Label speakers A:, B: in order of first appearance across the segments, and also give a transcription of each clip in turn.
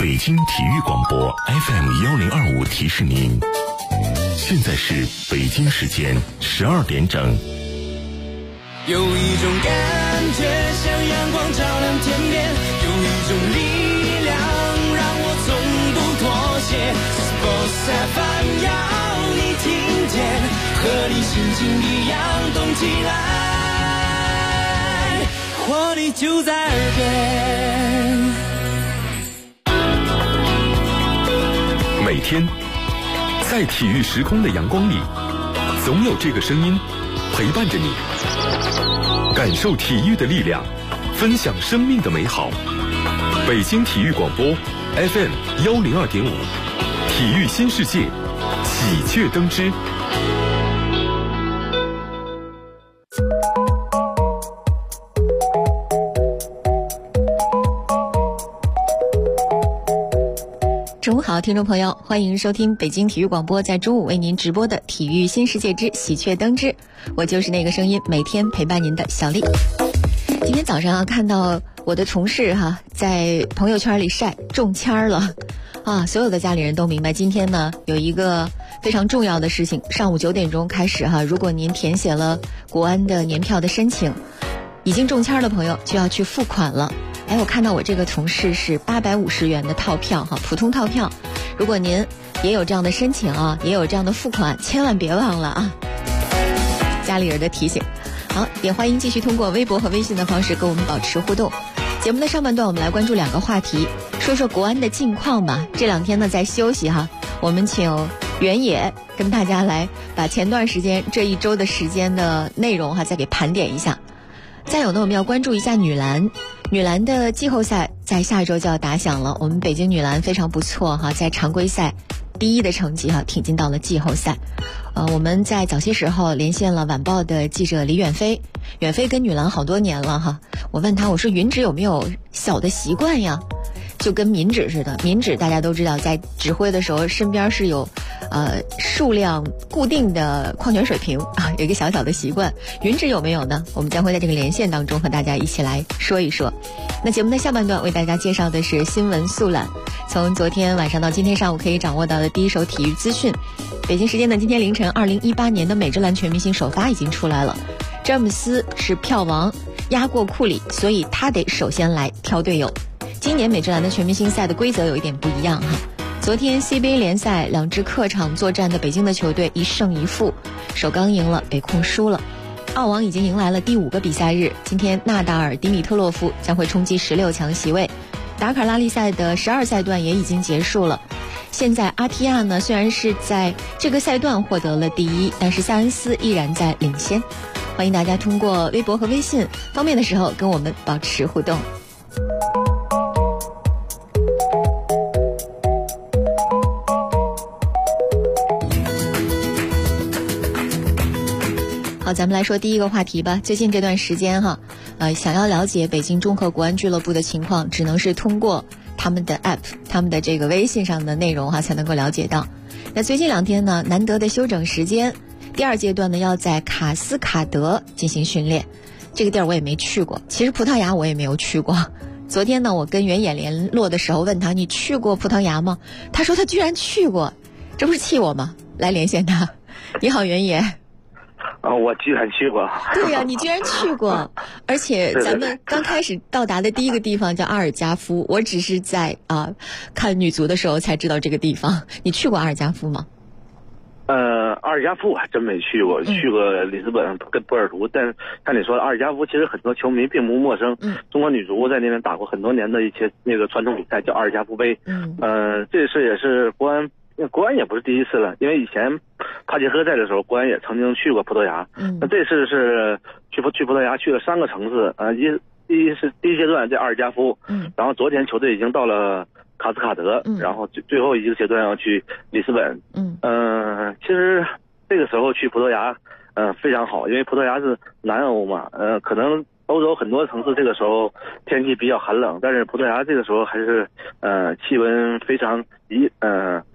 A: 北京体育广播 FM1025提示您，现在是北京时间12点整。
B: 有一种感觉像阳光照亮天边，有一种力量让我从不妥协。Sports FM 要你听见，和你心情一样动起来，活力就在耳边。
C: 每天在体育时空的阳光里，总有这个声音陪伴着你，感受体育的力量，分享生命的美好。北京体育广播 FM102.5，体育新世界，喜鹊登枝。
D: 中午好，听众朋友，欢迎收听北京体育广播在中午为您直播的体育新世界之喜鹊登枝，我就是那个声音，每天陪伴您的小丽。今天早上看到我的同事在朋友圈里晒中签了所有的家里人都明白，今天呢有一个非常重要的事情，上午9点钟开始如果您填写了国安的年票的申请，已经中签的朋友就要去付款了。我看到我这个同事是850元的套票普通套票，如果您也有这样的申请也有这样的付款，千万别忘了家里人的提醒。好，也欢迎继续通过微博和微信的方式跟我们保持互动。节目的上半段我们来关注2个话题，说说国安的近况吧。这2天呢在休息我们请原野跟大家来把前段时间这1周的时间的内容再给盘点一下。再有呢，我们要关注一下女篮的季后赛在下周就要打响了。我们北京女篮非常不错在常规赛第1的成绩挺进到了季后赛。我们在早些时候连线了晚报的记者李远飞，远飞跟女篮好多年了我问他，我说云指有没有小的习惯呀？就跟民指似的，民指大家都知道在指挥的时候身边是有数量固定的矿泉水瓶有一个小小的习惯。云指有没有呢？我们将会在这个连线当中和大家一起来说一说。那节目的下半段为大家介绍的是新闻速览，从昨天晚上到今天上午可以掌握到的第一手体育资讯。北京时间的今天凌晨，2018年的美职篮全明星首发已经出来了，詹姆斯是票王，压过库里，所以他得首先来挑队友。今年美职篮的全明星赛的规则有一点不一样昨天 CBA 联赛2支客场作战的北京的球队1胜1负，首钢赢了，北控输了。澳网已经迎来了第5个比赛日，今天纳达尔、迪米特洛夫将会冲击16强席位。达卡拉力赛的12赛段也已经结束了，现在阿提亚呢虽然是在这个赛段获得了第1，但是萨恩斯依然在领先。欢迎大家通过微博和微信方便的时候跟我们保持互动。好，咱们来说第一个话题吧。最近这段时间想要了解北京中赫国安俱乐部的情况，只能是通过他们的 app 他们的这个微信上的内容才能够了解到。那最近2天呢，难得的休整时间，第2阶段呢要在卡斯卡德进行训练。这个地儿我也没去过，其实葡萄牙我也没有去过。昨天呢我跟原野联络的时候问他，你去过葡萄牙吗？他说他居然去过，这不是气我吗？来连线他。你好，原野。
E: 我居然去过。
D: 对呀，你居然去过，而且咱们刚开始到达的第一个地方叫阿尔加夫，我只是在看女足的时候才知道这个地方。你去过阿尔加夫吗？
E: 阿尔加夫我还真没去过，去过里斯本跟波尔图，但像你说的阿尔加夫其实很多球迷并不陌生。中国女足在那边打过很多年的一些那个传统比赛，叫阿尔加夫杯。这次也是国安也不是第一次了，因为以前帕捷克在的时候，国安也曾经去过葡萄牙。那这次是去葡萄牙去了3个城市，第一阶段在阿尔加夫，然后昨天球队已经到了卡斯卡德，然后最后一个阶段要去里斯本。其实这个时候去葡萄牙非常好，因为葡萄牙是南欧嘛，可能欧洲很多城市这个时候天气比较寒冷，但是葡萄牙这个时候还是气温非常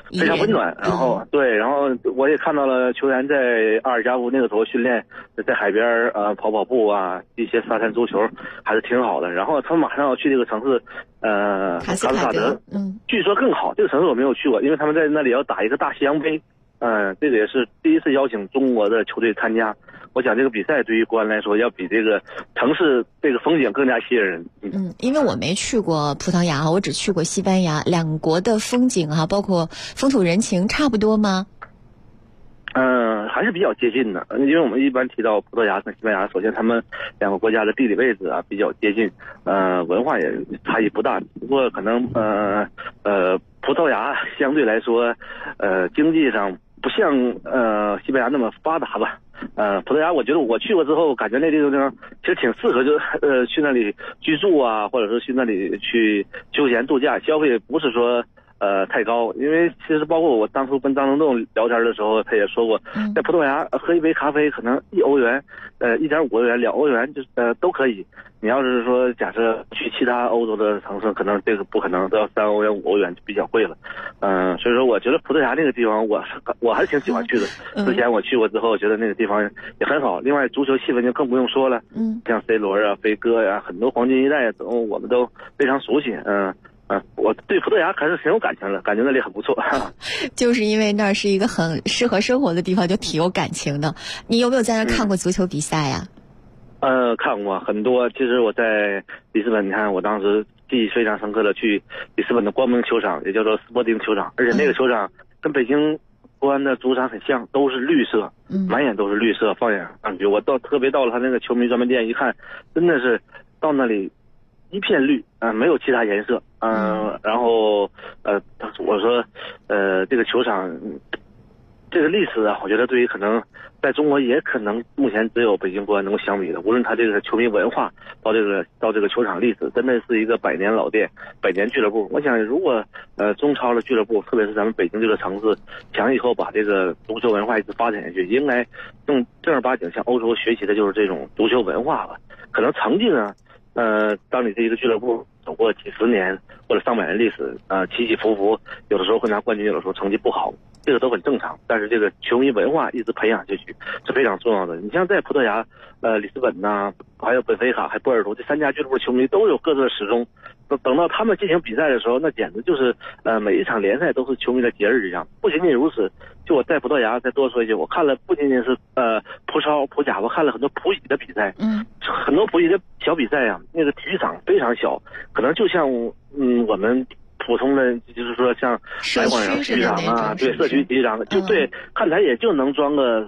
E: 非常温暖。然后对，然后我也看到了球员在阿尔加夫那个时候训练，在海边跑步啊，一些沙滩足球还是挺好的。然后他们马上要去这个城市
D: 卡斯卡德，
E: 据说更好。这个城市我没有去过，因为他们在那里要打一个大西洋杯，这个也是第一次邀请中国的球队参加。我想这个比赛对于国安来说，要比这个城市这个风景更加吸引人。
D: 因为我没去过葡萄牙，我只去过西班牙，两国的风景包括风土人情差不多吗？
E: 还是比较接近的，因为我们一般提到葡萄牙跟西班牙，首先他们两个国家的地理位置比较接近，文化也差异不大，不过可能葡萄牙相对来说，经济上不像西班牙那么发达吧。葡萄牙我觉得我去过之后，感觉那地方其实挺适合去那里居住啊，或者是去那里去休闲度假，消费不是说太高。因为其实包括我当初跟张成栋聊天的时候，他也说过，在葡萄牙喝一杯咖啡可能1欧元，1.5欧元2欧元就都可以。你要是说假设去其他欧洲的城市，可能这个不可能，都要3欧元5欧元就比较贵了。所以说我觉得葡萄牙那个地方我还是挺喜欢去的。之前我去过之后，觉得那个地方也很好。另外足球气氛就更不用说了，像 C 罗啊、飞哥呀，很多黄金一代我们都非常熟悉。我对葡萄牙还是很有感情的，感觉那里很不错。
D: 就是因为那儿是一个很适合生活的地方，就挺有感情的。你有没有在那儿看过足球比赛呀？
E: 看过很多。其实我在里斯本，你看我当时记忆非常深刻的去里斯本的光明球场，也叫做斯波丁球场，而且那个球场跟北京国安的主场很像，都是绿色，满眼都是绿色，放眼望去，我特别到了他那个球迷专卖店一看，真的是到那里一片绿，没有其他颜色。然后我说这个球场这个历史我觉得对于可能在中国也可能目前只有北京国安能够相比的。无论他这个球迷文化到这个球场历史，真的是一个100年老店、100年俱乐部。我想如果中超的俱乐部，特别是咱们北京这个城市强以后把这个足球文化一直发展下去，应该正儿八经向欧洲学习的就是这种足球文化吧。可能成绩呢当你这一个俱乐部走过几十年或者上百年历史，起起伏伏，有的时候会拿冠军，有的时候成绩不好，这个都很正常。但是这个球迷文化一直培养下去是非常重要的。你像在葡萄牙、里斯本呐，还有本菲卡、还波尔图这3家俱乐部球迷都有各自的始终。等到他们进行比赛的时候，那简直就是每一场联赛都是球迷的节日一样。不仅仅如此，就我在葡萄牙再多说一句，我看了不仅仅是葡超、葡甲，我看了很多葡乙的比赛，很多葡乙的小比赛呀，那个体育场非常小，可能就像我们普通的就是说像白广洋体育场啊，对，社区体育场，就对，看台也就能装个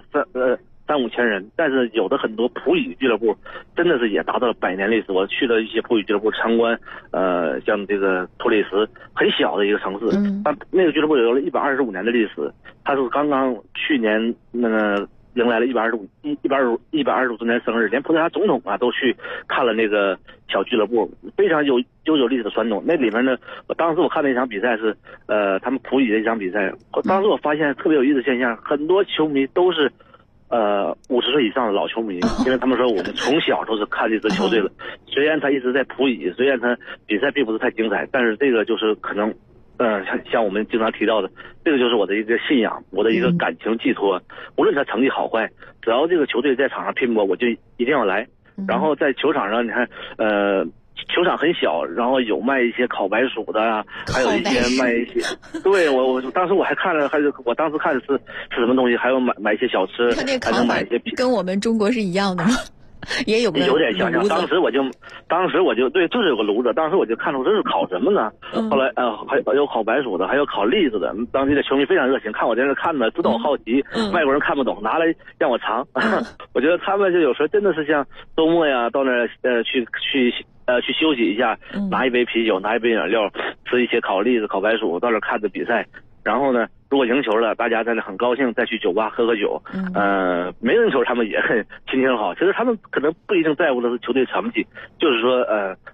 E: 3-5千人。但是有的很多葡乙俱乐部真的是也达到了100年历史。我去了一些葡乙俱乐部参观，像这个突里斯，很小的一个城市，那个俱乐部有了125年的历史，它是刚刚去年那个迎来了125周年生日，连葡萄牙总统都去看了那个小俱乐部，非常悠久历史的传统。那里面呢，当时我看了一场比赛是他们葡乙的一场比赛，当时我发现特别有意思的现象，很多球迷都是50岁以上的老球迷，因为他们说我们从小都是看这支球队了，虽然他一直在葡乙，虽然他比赛并不是太精彩，但是这个就是可能像我们经常提到的，这个就是我的一个信仰，我的一个感情寄托。无论他成绩好坏，只要这个球队在场上拼搏，我就一定要来。然后在球场上，你看球场很小，然后有卖一些烤白薯的啊，还有一些卖一些，对，我当时我还看了，我当时看的是什么东西，还有买一些小吃，还能买一些
D: 跟我们中国是一样的吗？也有
E: 点像。当时我就对，就是有个炉子，当时我就看出这是烤什么呢？后来还有烤白薯的，还有烤栗子的。当地的球迷非常热情，看我在这看的，知道我好奇，外国人看不懂，拿来让我尝。我觉得他们就有时候真的是像周末呀，到那去休息一下，拿一杯啤酒，拿一杯饮料，吃一些烤栗子、烤白薯，到那看着比赛。然后呢，如果赢球了，大家在那很高兴，再去酒吧喝酒。没赢球他们也很心情好。其实他们可能不一定在乎的是球队成绩，就是说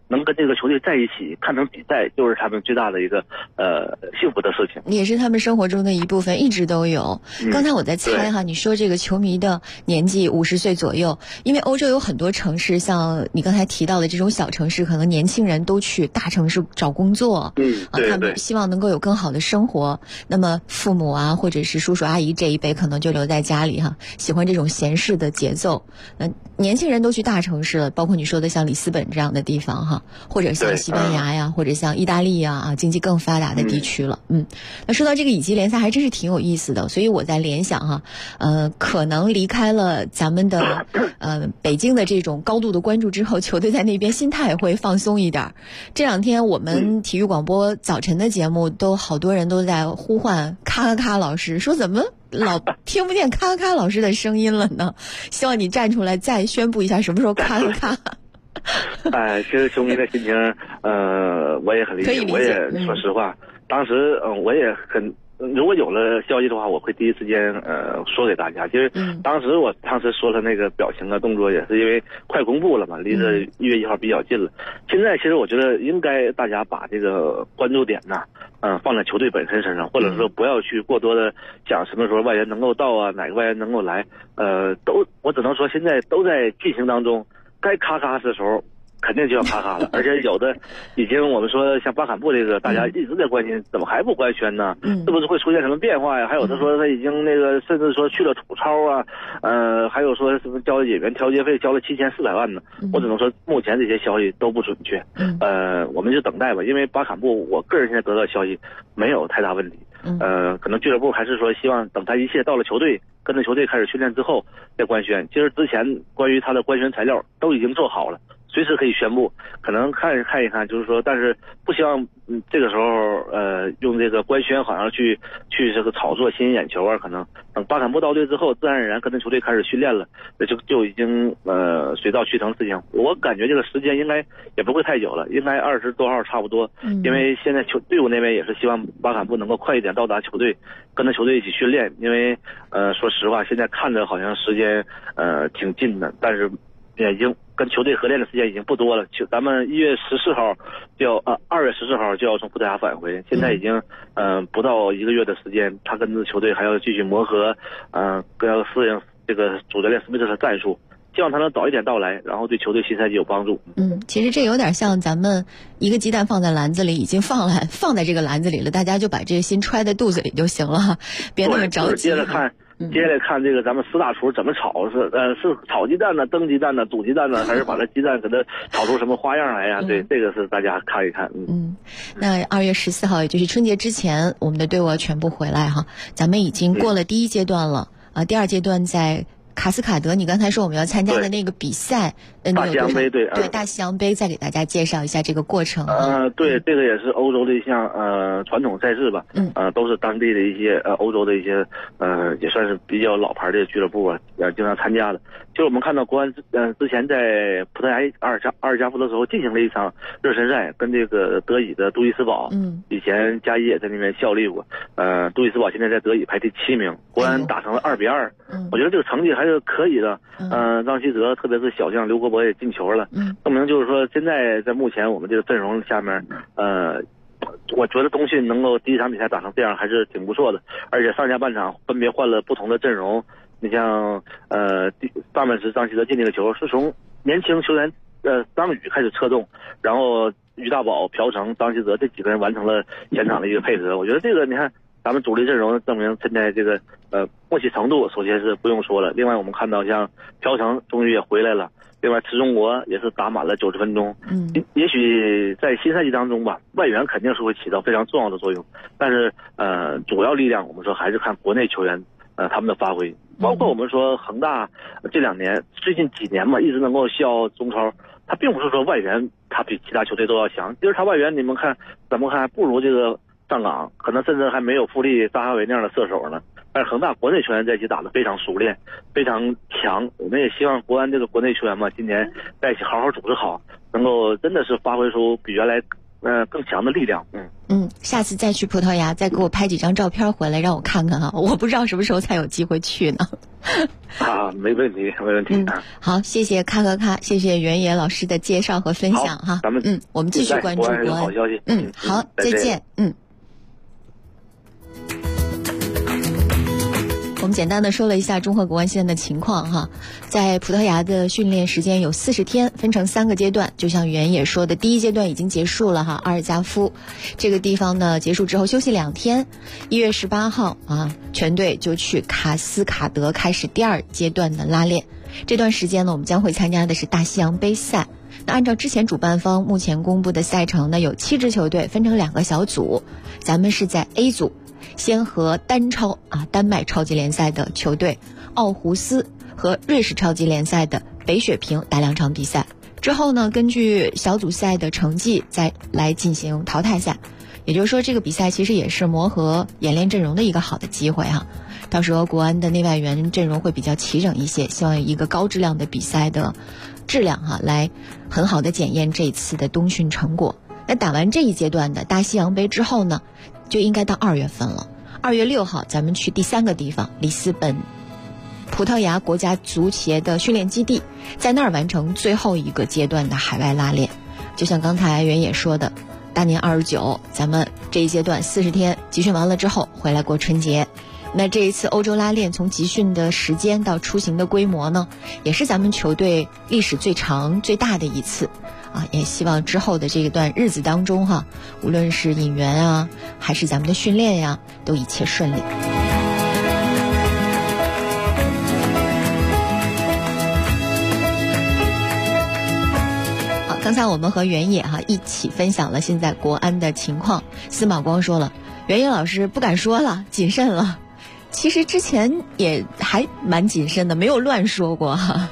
E: 能跟这个球队在一起看成比赛，就是他们最大的一个幸福的事情，
D: 也是他们生活中的一部分，一直都有。刚才我在猜哈，你说这个球迷的年纪50岁左右，因为欧洲有很多城市，像你刚才提到的这种小城市，可能年轻人都去大城市找工作，他们希望能够有更好的生活。那么父母啊，或者是叔叔阿姨这一辈，可能就留在家里哈，喜欢这种闲适的节奏。年轻人都去大城市了，包括你说的像里斯本这样的地方哈，或者像西班牙呀，或者像意大利呀经济更发达的地区了。那说到这个乙级联赛还真是挺有意思的，所以我在联想哈，可能离开了咱们的北京的这种高度的关注之后，球队在那边心态会放松一点。这两天我们体育广播早晨的节目都好多人都在呼唤咔咔咔老师，说怎么老听不见咔咔咔老师的声音了呢？希望你站出来再宣布一下什么时候咔咔咔。
E: 其实球迷的心情，我也很理解，我也说实话，当时我也很，如果有了消息的话，我会第一时间说给大家。其实当时我说了那个表情啊动作，也是因为快公布了嘛，离着1月1号比较近了。现在其实我觉得应该大家把这个关注点呢，放在球队本身身上，或者说不要去过多的想什么时候外援能够到啊，哪个外援能够来，我只能说现在都在进行当中。该咔咔的时候肯定就要咔咔了，而且有的已经我们说像巴坎布这个大家一直在关心，怎么还不官宣呢？是不是会出现什么变化呀？还有的说他已经那个甚至说去了土超啊，还有说什么交演员调节费交了7400万呢？我只能说目前这些消息都不准确，我们就等待吧。因为巴坎布我个人现在得到消息没有太大问题，可能俱乐部还是说希望等他一切到了球队，跟着球队开始训练之后再官宣。其实之前关于他的官宣材料都已经做好了，随时可以宣布，可能看一看，就是说，但是不希望这个时候用这个官宣好像去这个炒作吸引眼球啊，可能等巴坎布到队之后，自然而然跟着球队开始训练了，就已经水到渠成事情。我感觉这个时间应该也不会太久了，应该20多号差不多，因为现在队伍那边也是希望巴坎布能够快一点到达球队，跟着球队一起训练，因为说实话，现在看着好像时间挺近的，但是也已经跟球队合练的时间已经不多了。咱们1月14号就要2月14号就要从葡萄牙返回，现在已经不到1个月的时间，他跟着球队还要继续磨合，更要适应这个主教练斯密特的战术，希望他能早一点到来，然后对球队新赛季有帮助。
D: 其实这有点像咱们一个鸡蛋放在篮子里，已经放在这个篮子里了，大家就把这个心揣在肚子里就行了，别那么着急。
E: 接下来看这个咱们4大厨怎么炒，是炒鸡蛋呢、蒸鸡蛋呢、煮鸡蛋呢，还是把它鸡蛋给它炒出什么花样来呀？对，这个是大家看一看。
D: 那2月14号，也就是春节之前，我们的队伍全部回来哈。咱们已经过了第一阶段了第二阶段在卡斯卡德，你刚才说我们要参加的那个比赛，
E: 大西洋杯，对
D: 大西洋杯，再给大家介绍一下这个过程。
E: 对，这个也是欧洲的一项传统赛事吧，都是当地的一些欧洲的一些也算是比较老牌的俱乐部啊，经常参加的。就是我们看到国安之前在葡萄牙阿尔加夫的时候进行了一场热身赛，跟这个德乙的杜伊斯堡，以前加一也在那边效力过，杜伊斯堡现在在德乙排第7名，国安打成了2-2，我觉得这个成绩还是可以的。张稀哲特别是小将刘国博也进球了，证明就是说现在在目前我们这个阵容下面，我觉得东信能够第一场比赛打成这样还是挺不错的，而且上下半场分别换了不同的阵容。你像上半时张稀哲进这个球是从年轻球员张宇开始策动，然后于大宝、朴成、张稀哲这几个人完成了前场的一个配合。我觉得这个你看咱们主力阵容证明现在这个默契程度首先是不用说了，另外我们看到像朴成终于也回来了，另外池中国也是打满了90分钟。也许在新赛季当中吧，外援肯定是会起到非常重要的作用，但是主要力量我们说还是看国内球员他们的发挥，包括我们说恒大这2年最近几年嘛，一直能够笑中超，他并不是说外援他比其他球队都要强，其实他外援你们看怎么看还不如这个上港，可能甚至还没有富力扎哈维那样的射手呢。但是恒大国内球员在一起打得非常熟练，非常强。我们也希望国安这个国内球员嘛，今年在一起好好组织好，能够真的是发挥出比原来更强的力量。
D: 下次再去葡萄牙，再给我拍几张照片回来让我看看啊！我不知道什么时候才有机会去呢。
E: 没问题，没问题。
D: 好，谢谢咔，谢谢袁野老师的介绍和分享哈。
E: 咱们
D: 我们继续关注国安。
E: 好消息。
D: 好，再见。我们简单的说了一下中赫国安现在的情况哈，在葡萄牙的训练时间有40天，分成3个阶段。就像袁野说的，第一阶段已经结束了哈，阿尔加夫这个地方呢结束之后休息2天，1月18号全队就去卡斯卡德开始第2阶段的拉练。这段时间呢，我们将会参加的是大西洋杯赛。那按照之前主办方目前公布的赛程呢，有7支球队分成2个小组，咱们是在 A 组。先和丹麦超级联赛的球队奥胡斯和瑞士超级联赛的北雪平打2场比赛，之后呢，根据小组赛的成绩再来进行淘汰赛。也就是说，这个比赛其实也是磨合演练阵容的一个好的机会哈。到时候国安的内外援阵容会比较齐整一些，希望有一个高质量的比赛的质量哈，来很好的检验这一次的冬训成果。那打完这一阶段的大西洋杯之后呢，就应该到2月份了。2月6号咱们去第3个地方里斯本葡萄牙国家足协的训练基地，在那儿完成最后一个阶段的海外拉练。就像刚才袁野说的，大年29咱们这一阶段40天集训完了之后回来过春节。那这一次欧洲拉练从集训的时间到出行的规模呢，也是咱们球队历史最长最大的一次也希望之后的这一段日子当中哈，无论是引援还是咱们的训练呀，都一切顺利。好，刚才我们和袁野一起分享了现在国安的情况。司马光说了，袁野老师不敢说了，谨慎了。其实之前也还蛮谨慎的，没有乱说过哈。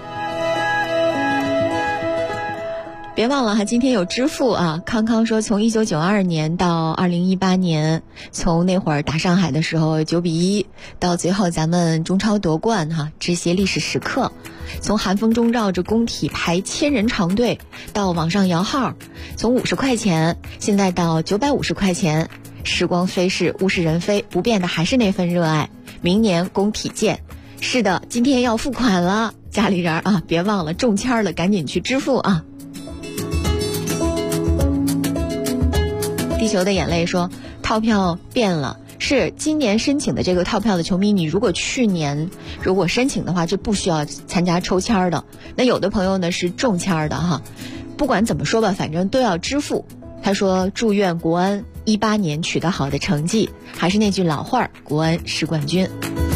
D: 别忘了今天有支付康康说从1992年到2018年，从那会儿打上海的时候9-1，到最后咱们中超夺冠这些历史时刻，从寒风中绕着工体排1000人长队到网上摇号，从50块钱现在到950块钱，时光飞逝，物是人非，不变的还是那份热爱。明年工体见。是的，今天要付款了，家里人别忘了中签了，赶紧去支付地球的眼泪说套票变了，是今年申请的这个套票的球迷，你如果去年申请的话，就不需要参加抽签的。那有的朋友呢是中签的不管怎么说吧，反正都要支付。他说祝愿国安18年取得好的成绩，还是那句老话，国安是冠军。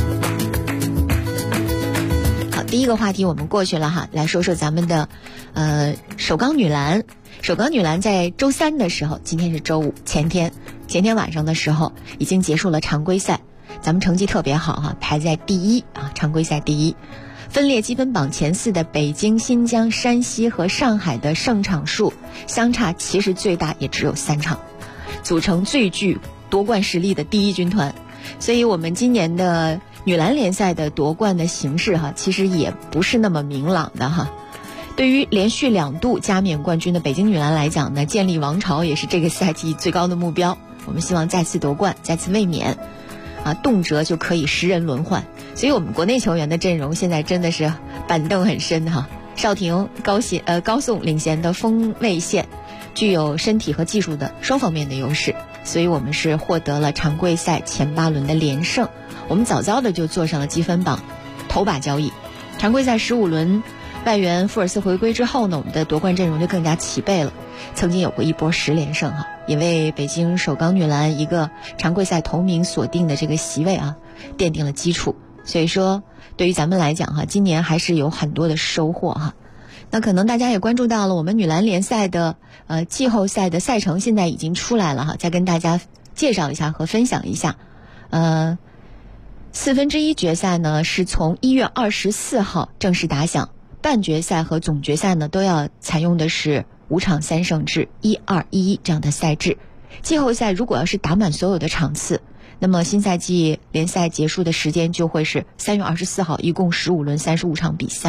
D: 好，第一个话题我们过去了来说说咱们的首钢女篮。首钢女篮在周3的时候，今天是周5，前天晚上的时候已经结束了常规赛，咱们成绩特别好排在第1常规赛第1。分列积分榜前4的北京、新疆、山西和上海的胜场数相差其实最大也只有3场，组成最具夺冠实力的第一军团。所以我们今年的女篮联赛的夺冠的形势其实也不是那么明朗的对于连续2度加冕冠军的北京女篮来讲呢，建立王朝也是这个赛季最高的目标。我们希望再次夺冠，再次卫冕动辄就可以10人轮换。所以我们国内球员的阵容现在真的是板凳很深邵婷、高颂领衔的锋卫线具有身体和技术的双方面的优势，所以我们是获得了常规赛前8轮的连胜。我们早早的就坐上了积分榜头把交椅。常规赛15轮外援富尔斯回归之后呢，我们的夺冠阵容就更加齐备了。曾经有过一波10连胜也为北京首钢女篮一个常规赛头名锁定的这个席位奠定了基础。所以说对于咱们来讲今年还是有很多的收获那可能大家也关注到了，我们女篮联赛的季后赛的赛程现在已经出来了再跟大家介绍一下和分享一下。1/4决赛呢是从1月24号正式打响，半决赛和总决赛呢都要采用的是5场3胜制1-2-1-1这样的赛制。季后赛如果要是打满所有的场次，那么新赛季联赛结束的时间就会是3月24号，一共15轮35场比赛。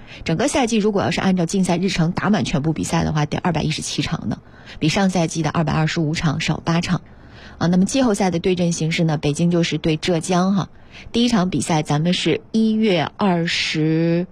D: 整个赛季如果要是按照竞赛日程打满全部比赛的话，得217场呢，比上赛季的225场少8场。那么季后赛的对阵形式呢，北京就是对浙江哈。第一场比赛咱们是1月24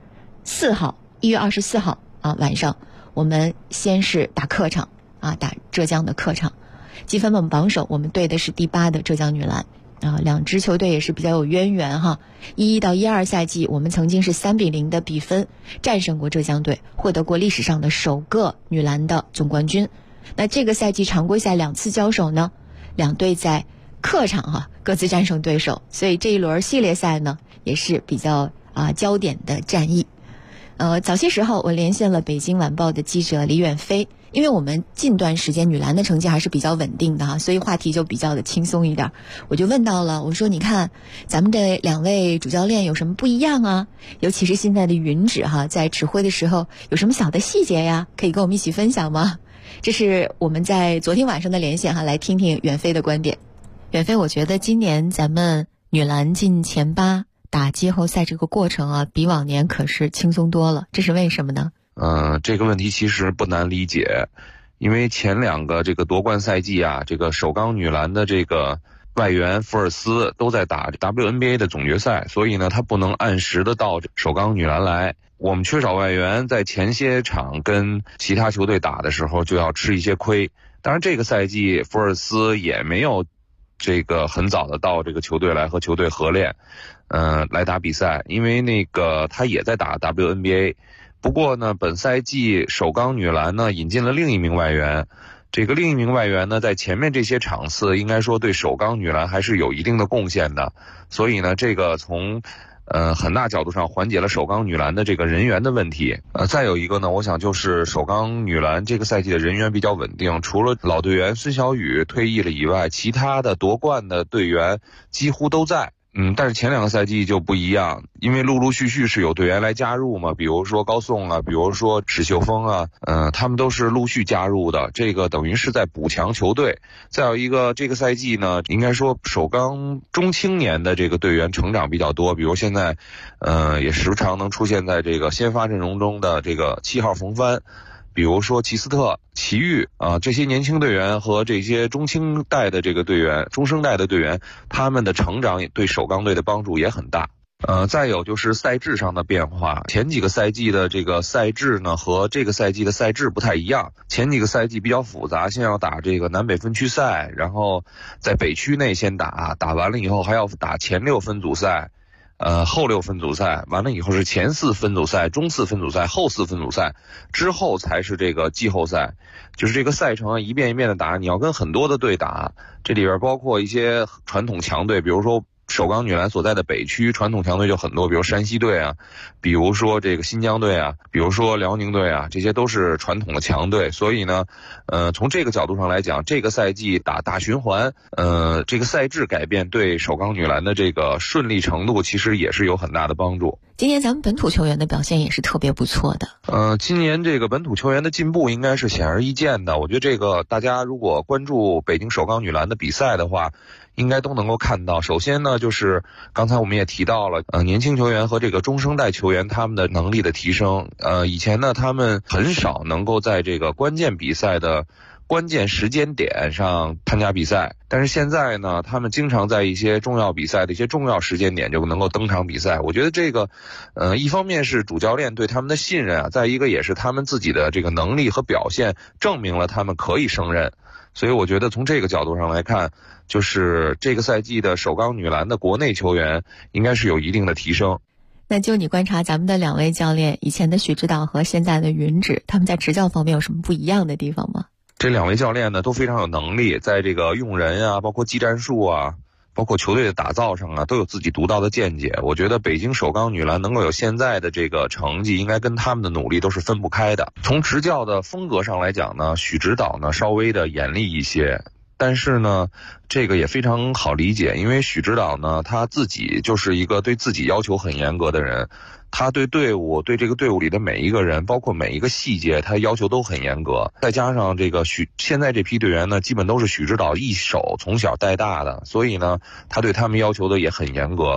D: 号晚上，我们先是打客场打浙江的客场。积分榜首我们对的是第8的浙江女篮两支球队也是比较有渊源哈。11到12赛季我们曾经是3-0的比分战胜过浙江队，获得过历史上的首个女篮的总冠军。那这个赛季常规赛2次交手呢，两队在客场各自战胜对手，所以这一轮系列赛呢也是比较焦点的战役。早些时候我连线了北京晚报的记者李远飞，因为我们近段时间女篮的成绩还是比较稳定的所以话题就比较的轻松一点。我就问到了，我说你看咱们的2位主教练有什么不一样啊？尤其是现在的云指在指挥的时候有什么小的细节呀，可以跟我们一起分享吗？这是我们在昨天晚上的连线来听听远飞的观点。远飞，我觉得今年咱们女篮进前8打季后赛这个过程比往年可是轻松多了，这是为什么呢？
F: 这个问题其实不难理解，因为前2个这个夺冠赛季这个首钢女篮的这个外援福尔斯都在打 WNBA 的总决赛，所以呢他不能按时的到首钢女篮来。我们缺少外援，在前些场跟其他球队打的时候就要吃一些亏。当然这个赛季福尔斯也没有这个很早的到这个球队来和球队合练来打比赛，因为那个他也在打 WNBA。 不过呢本赛季首钢女篮呢引进了另一名外援，这个另一名外援呢在前面这些场次应该说对首钢女篮还是有一定的贡献的，所以呢这个从很大角度上缓解了首钢女篮的这个人员的问题。再有一个呢，我想就是首钢女篮这个赛季的人员比较稳定，除了老队员孙晓宇退役了以外，其他的夺冠的队员几乎都在。但是前2个赛季就不一样，因为陆陆续续是有队员来加入嘛，比如说高颂比如说史秀峰他们都是陆续加入的，这个等于是在补强球队。再有一个这个赛季呢，应该说首钢中青年的这个队员成长比较多，比如现在也时常能出现在这个先发阵容中的这个7号冯帆，比如说齐斯特、齐豫这些年轻队员和这些中青代的这个队员、中生代的队员，他们的成长对首钢队的帮助也很大。再有就是赛制上的变化，前几个赛季的这个赛制呢和这个赛季的赛制不太一样。前几个赛季比较复杂，先要打这个南北分区赛，然后在北区内先打完了以后还要打前6分组赛。后6分组赛完了以后是前4分组赛、中4分组赛、后4分组赛，之后才是这个季后赛。就是这个赛程一遍一遍的打，你要跟很多的队打，这里边包括一些传统强队，比如说首钢女篮所在的北区传统强队就很多，比如山西队比如说这个新疆队比如说辽宁队这些都是传统的强队。所以呢从这个角度上来讲，这个赛季打大循环这个赛制改变对首钢女篮的这个顺利程度其实也是有很大的帮助。
D: 今年咱们本土球员的表现也是特别不错的。
F: 今年这个本土球员的进步应该是显而易见的。我觉得这个大家如果关注北京首钢女篮的比赛的话，应该都能够看到。首先呢就是刚才我们也提到了年轻球员和这个中生代球员他们的能力的提升。以前呢他们很少能够在这个关键比赛的关键时间点上参加比赛，但是现在呢他们经常在一些重要比赛的一些重要时间点就能够登场比赛。我觉得这个一方面是主教练对他们的信任再一个也是他们自己的这个能力和表现证明了他们可以胜任。所以我觉得从这个角度上来看，就是这个赛季的首钢女篮的国内球员应该是有一定的提升。
D: 那就你观察咱们的2位教练，以前的许指导和现在的云指，他们在执教方面有什么不一样的地方吗？
F: 这2位教练呢都非常有能力，在这个用人包括技战术包括球队的打造上都有自己独到的见解。我觉得北京首钢女篮能够有现在的这个成绩，应该跟他们的努力都是分不开的。从执教的风格上来讲呢，许指导呢稍微的严厉一些，但是呢这个也非常好理解，因为许指导呢他自己就是一个对自己要求很严格的人，他对队伍对这个队伍里的每一个人包括每一个细节他要求都很严格。再加上这个现在这批队员呢基本都是许指导一手从小带大的，所以呢他对他们要求的也很严格。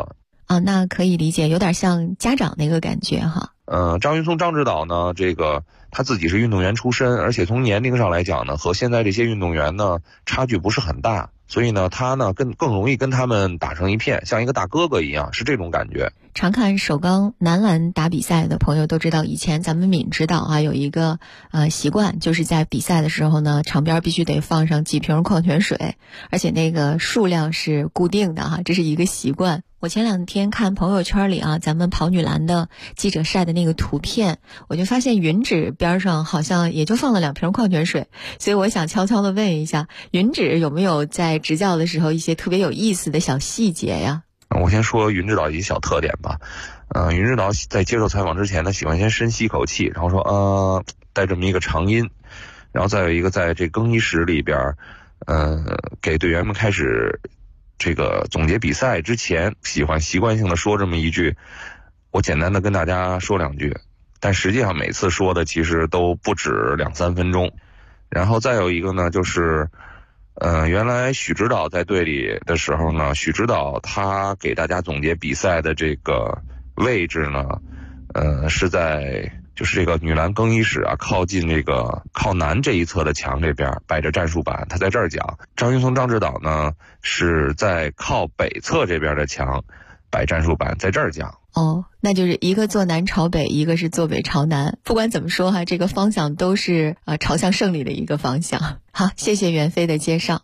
D: 啊，那可以理解，有点像家长那个感觉哈。
F: 张云松张指导呢，这个他自己是运动员出身，而且从年龄上来讲呢，和现在这些运动员呢差距不是很大，所以呢他呢更容易跟他们打成一片，像一个大哥哥一样，是这种感觉。
D: 常看首钢男篮打比赛的朋友都知道，以前咱们闵指导啊有一个习惯，就是在比赛的时候呢，场边必须得放上几瓶矿泉水，而且那个数量是固定的哈，这是一个习惯。我前2天看朋友圈里啊，咱们跑女篮的记者晒的那个图片，我就发现云芷边上好像也就放了2瓶矿泉水，所以我想悄悄地问一下，云芷有没有在执教的时候一些特别有意思的小细节呀？
F: 我先说云指导一些小特点吧。云指导在接受采访之前呢，喜欢先深吸一口气，然后说带这么一个长音，然后再有一个在这更衣室里边，给队员们开始这个总结比赛之前，喜欢习惯性的说这么一句，我简单的跟大家说2句，但实际上每次说的其实都不止2-3分钟。然后再有一个呢，就是原来许指导在队里的时候呢，许指导他给大家总结比赛的这个位置呢，是在就是这个女篮更衣室啊，靠近这个靠南这一侧的墙这边摆着战术板，他在这儿讲。张云松张指导呢是在靠北侧这边的墙摆战术板，在这儿讲。
D: 哦，那就是一个坐南朝北，一个是坐北朝南。不管怎么说哈，这个方向都是朝向胜利的一个方向。好，谢谢袁飞的介绍。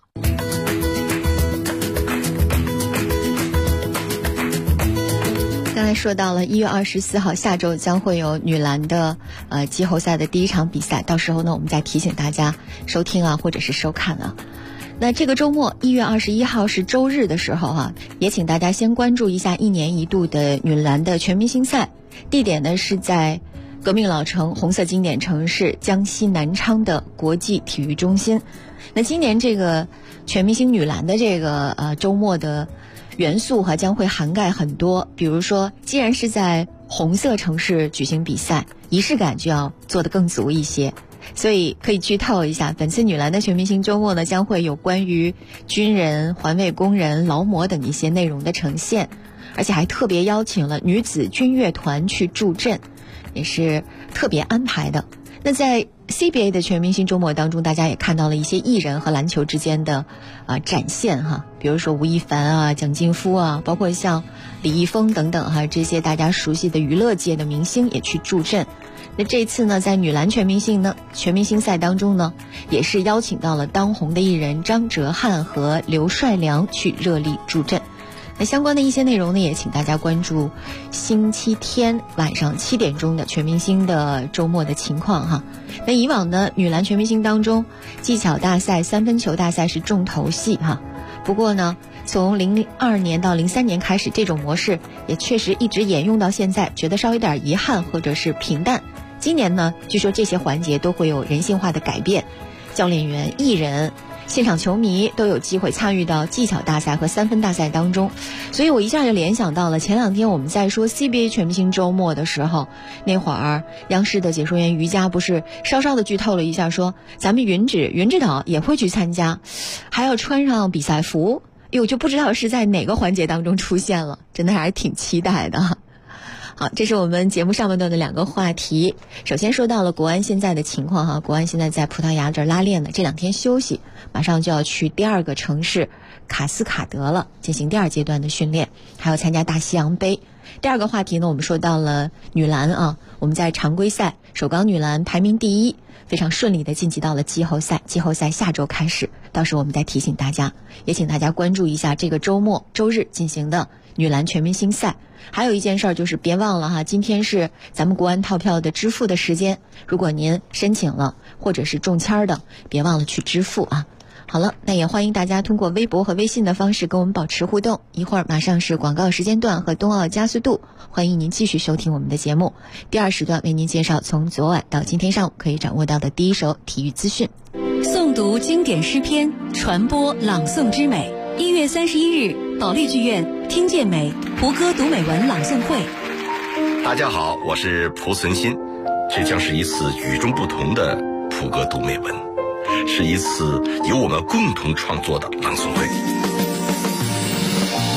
D: 刚才说到了1月24号下周将会有女篮的季后赛的第1场比赛，到时候呢我们再提醒大家收听啊或者是收看啊。那这个周末1月21号是周日的时候啊，也请大家先关注一下1年1度的女篮的全明星赛，地点呢是在革命老城红色经典城市江西南昌的国际体育中心。那今年这个全明星女篮的这个周末的元素将会涵盖很多，比如说既然是在红色城市举行比赛，仪式感就要做得更足一些。所以可以剧透一下，本次女篮的全明星周末呢，将会有关于军人、环卫工人、劳模等一些内容的呈现，而且还特别邀请了女子军乐团去助阵，也是特别安排的。那在 CBA 的全明星周末当中，大家也看到了一些艺人和篮球之间的展现哈，比如说吴亦凡啊、蒋劲夫啊，包括像李易峰等等哈，这些大家熟悉的娱乐界的明星也去助阵。那这次呢，在女篮全明星赛当中呢，也是邀请到了当红的艺人张哲瀚和刘帅良去热力助阵。那相关的一些内容呢，也请大家关注星期天晚上7点钟的全明星的周末的情况哈。那以往呢，女篮全明星当中，技巧大赛、3分球大赛是重头戏哈。不过呢，从02年到03年开始，这种模式也确实一直沿用到现在，觉得稍微有点遗憾或者是平淡。今年呢，据说这些环节都会有人性化的改变，教练员、艺人、现场球迷都有机会参与到技巧大赛和3分大赛当中。所以我一下就联想到了前2天我们在说 CBA 全明星周末的时候，那会儿央视的解说员于佳不是稍稍的剧透了一下，说咱们云指导也会去参加，还要穿上比赛服，我就不知道是在哪个环节当中出现了，真的还是挺期待的。好，这是我们节目上半段的2个话题。首先说到了国安现在的情况哈，国安现在在葡萄牙这儿拉练呢，这2天休息，马上就要去第2个城市卡斯卡德了，进行第2阶段的训练，还要参加大西洋杯。第2个话题呢，我们说到了女篮啊，我们在常规赛首钢女篮排名第1，非常顺利的晋级到了季后赛，季后赛下周开始，到时候我们再提醒大家，也请大家关注一下这个周末周日进行的女篮全明星赛。还有一件事就是别忘了哈，今天是咱们国安套票的支付的时间，如果您申请了或者是中签的，别忘了去支付啊。好了，那也欢迎大家通过微博和微信的方式跟我们保持互动。一会儿马上是广告时间段和冬奥加速度，欢迎您继续收听我们的节目。第2时段为您介绍从昨晚到今天上午可以掌握到的第一手体育资讯。
G: 诵读经典诗篇，传播朗诵之美。1月31日，保利剧院听见美蒲歌读美文朗诵会。
H: 大家好，我是蒲存昕，这将是一次与众不同的蒲歌读美文，是一次由我们共同创作的朗诵会。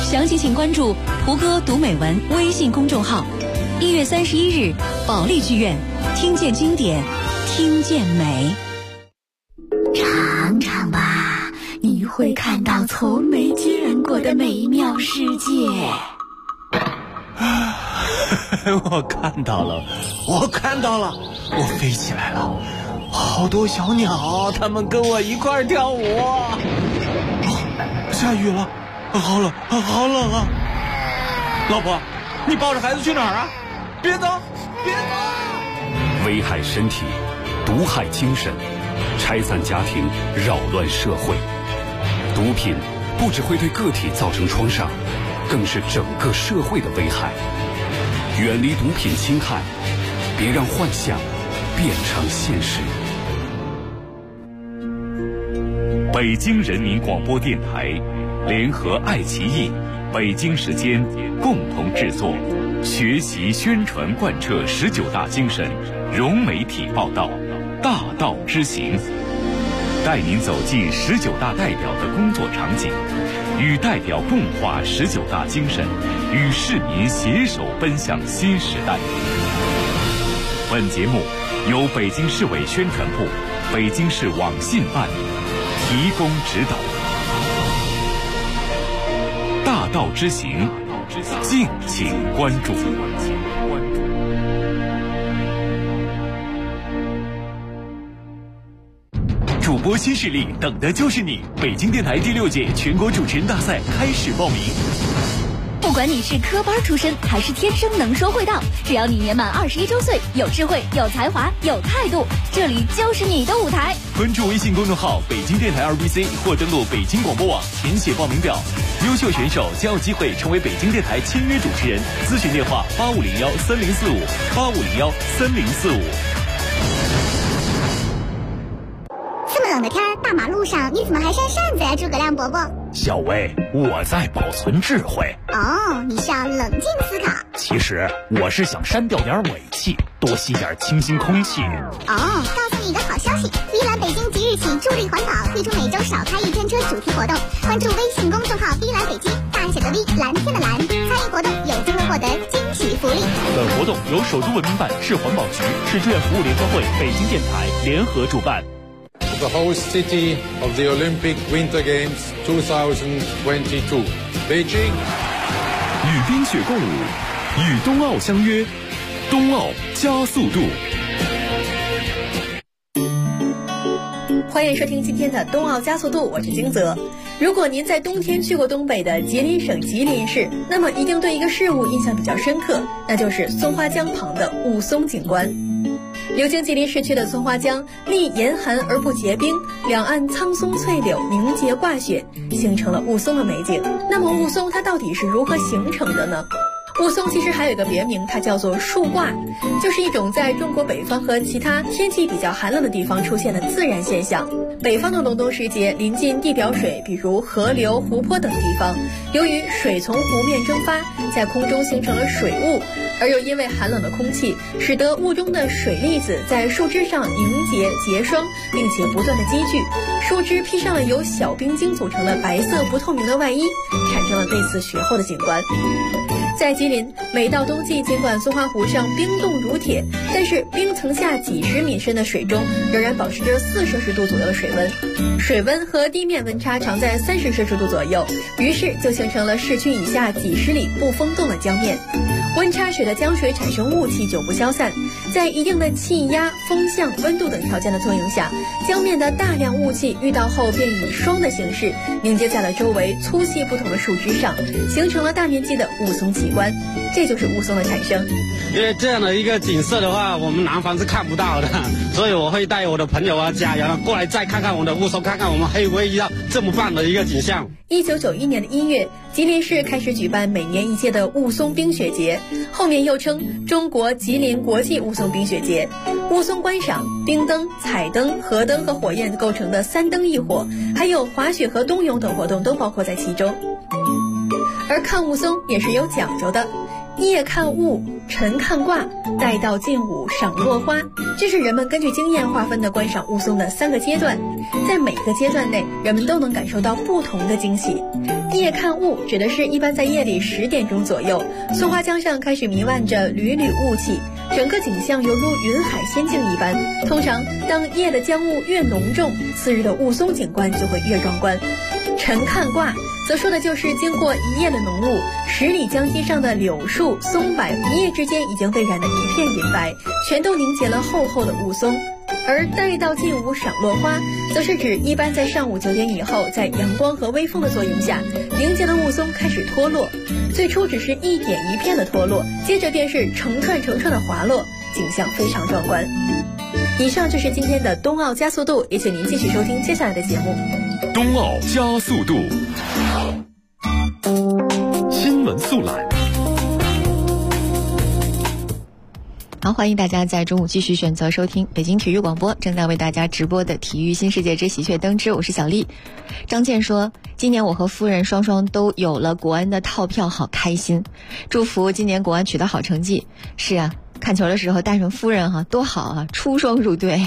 G: 详情请关注胡歌读美文微信公众号。1月31日，保利剧院，听见经典，听见美。
I: 尝尝吧，你会看到从没见过的美妙世界。
J: 我看到了，我飞起来了，好多小鸟，它们跟我一块跳舞。下雨了，好冷啊！老婆，你抱着孩子去哪儿啊？别走！
K: 危害身体，毒害精神，拆散家庭，扰乱社会。毒品不只会对个体造成创伤，更是整个社会的危害。远离毒品侵害，别让幻想变成现实。
A: 北京人民广播电台联合爱奇艺、北京时间共同制作，学习宣传贯彻19大精神，融媒体报道，大道之行，带您走进19大代表的工作场景，与代表共话19大精神，与市民携手奔向新时代。本节目由北京市委宣传部、北京市网信办提供指导。大道之行，敬请关注。主播新势力，等的就是你！北京电台第6届全国主持人大赛开始报名。
I: 不管你是科班出身还是天生能说会道，只要你年满21周岁，有智慧、有才华、有态度，这里就是你的舞台。
A: 关注微信公众号北京电台2BC 或登录北京广播网填写报名表，优秀选手将有机会成为北京电台签约主持人。咨询电话85013045，85013045。
L: 这么冷的天，大马路上你怎么还扇扇子呀，诸葛亮伯伯？
J: 小薇，我在保存智慧。
L: 哦，你是要冷静思考。
J: 其实我是想删掉点尾气，多吸点清新空气。
L: 哦，告诉你一个好消息，迪兰北京即日起助力环保，推出每周少开1天车主题活动。关注微信公众号迪兰北京，大写的 V， 蓝天的蓝，参与活动有机会获得惊喜福利。
J: 本活动由首都文明办、市环保局、市志愿服务联合会、北京电台联合主办。
M: The host city of the Olympic Winter Games 2022, Beijing。
C: 与冰雪共舞，与冬奥相约，冬奥加速度。
N: 欢迎收听今天的冬奥加速度，我是金泽。如果您在冬天去过东北的吉林省吉林市，那么一定对一个事物印象比较深刻，那就是松花江旁的雾凇景观。流经吉林市区的松花江，历严寒而不结冰，两岸苍松翠柳凝结挂雪，形成了雾凇的美景。那么雾凇它到底是如何形成的呢？雾凇其实还有一个别名，它叫做树挂，就是一种在中国北方和其他天气比较寒冷的地方出现的自然现象。北方的隆冬时节，临近地表水，比如河流、湖泊等地方，由于水从湖面蒸发，在空中形成了水雾，而又因为寒冷的空气，使得雾中的水粒子在树枝上凝结结霜，并且不断的积聚，树枝披上了由小冰晶组成的白色不透明的外衣，产生了类似雪后的景观。在吉林，每到冬季，尽管松花湖上冰冻如铁，但是冰层下几十米深的水中仍然保持着4摄氏度左右的水温，水温和地面温差常在30摄氏度左右，于是就形成了市区以下几十里不封冻的江面。温差使得江水产生雾气久不消散，在一定的气压、风向、温度等条件的作用下，江面的大量雾气遇到后便以霜的形式凝结在了周围粗细不同的树枝上，形成了大面积的雾凇奇观。这就是雾凇的产生。
O: 因为这样的一个景色的话，我们南方是看不到的，所以我会带我的朋友啊、家人啊过来再看看我们的雾凇，看看我们会不会遇到这么棒的一个景象。
N: 1991年的1月，吉林市开始举办每年一届的雾凇冰雪节，后面又称中国吉林国际雾凇冰雪节。雾凇观赏、冰灯、彩灯、河灯和火焰构成的3灯一火，还有滑雪和冬泳等活动都包括在其中。而看雾凇也是有讲究的，夜看雾，晨看卦，待到近午赏落花，这是人们根据经验划分的观赏雾凇的3个阶段。在每个阶段内，人们都能感受到不同的惊喜。 夜看雾指的是一般在夜里10点钟左右，松花江上开始弥漫着缕缕雾气，整个景象犹如云海仙境一般。通常当夜的江雾越浓重，次日的雾凇景观就会越壮观。晨看卦则说的就是经过一夜的浓雾，10里江溪上的柳树松柏一夜之间已经被染得一片银白，全都凝结了厚厚的雾凇。而待到近午赏落花，则是指一般在上午9点以后，在阳光和微风的作用下，凝结的雾凇开始脱落。最初只是一点一片的脱落，接着便是成串成串的滑落，景象非常壮观。以上就是今天的冬奥加速度，也请您继续收听接下来的节目。
C: 冬奥加速度，新闻速览。
D: 好，欢迎大家在中午继续选择收听北京体育广播正在为大家直播的体育新世界之喜鹊登之，我是小丽。张健说，今年我和夫人双双都有了国安的套票，好开心，祝福今年国安取得好成绩。是啊，看球的时候带上夫人哈，多好啊，出双入对。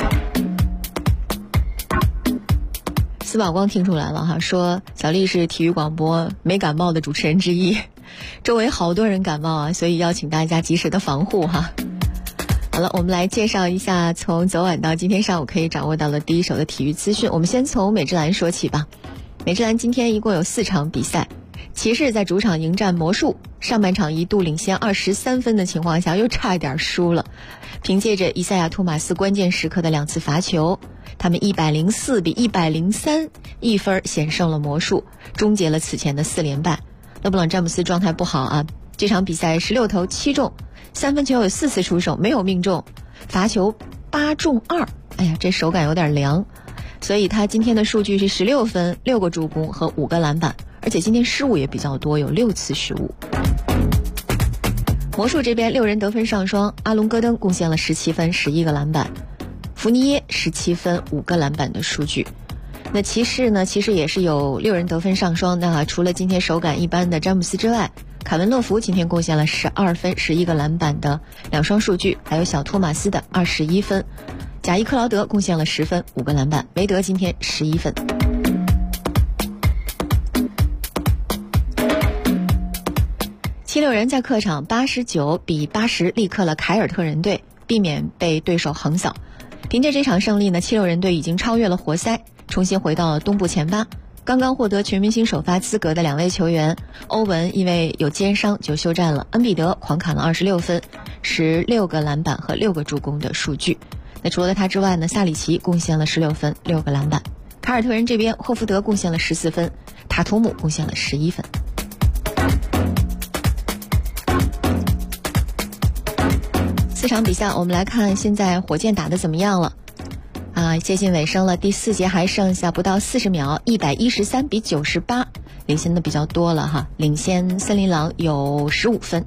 D: 司宝光听出来了哈，说小丽是体育广播没感冒的主持人之一，周围好多人感冒啊，所以要请大家及时的防护哈。好了，我们来介绍一下从昨晚到今天上午可以掌握到的第一手的体育资讯。我们先从美职篮说起吧。美职篮今天一共有4场比赛，骑士在主场迎战魔术，上半场一度领先23分的情况下，又差一点输了。凭借着伊赛亚·托马斯关键时刻的2次罚球，他们104比103，一分险胜了魔术，终结了此前的4连败。勒布朗·詹姆斯状态不好啊，这场比赛16投7中，3分球有4次出手没有命中，罚球8中2，哎呀，这手感有点凉。所以他今天的数据是16分、6个助攻和5个篮板，而且今天失误也比较多，有6次失误。魔术这边6人得分上双，阿隆戈登贡献了17分、11个篮板，福尼耶17分、5个篮板的数据。那骑士呢，其实也是有6人得分上双的除了今天手感一般的詹姆斯之外，凯文·乐福今天贡献了12分、11个篮板的2双数据，还有小托马斯的21分，贾伊克劳德贡献了10分、5个篮板，韦德今天11分。76人在客场89比80力克了凯尔特人队，避免被对手横扫。凭借这场胜利呢，76人队已经超越了活塞，重新回到了东部前8。刚刚获得全明星首发资格的2位球员，欧文因为有肩伤就休战了，恩比德狂砍了26分、16个篮板和6个助攻的数据。那除了他之外呢，萨里奇贡献了16分、6个篮板。凯尔特人这边，霍福德贡献了14分，塔图姆贡献了11分。4场比赛，我们来看现在火箭打得怎么样了。接近尾声了，第4节还剩下不到40秒，113比98，领先的比较多了哈，领先森林狼有15分，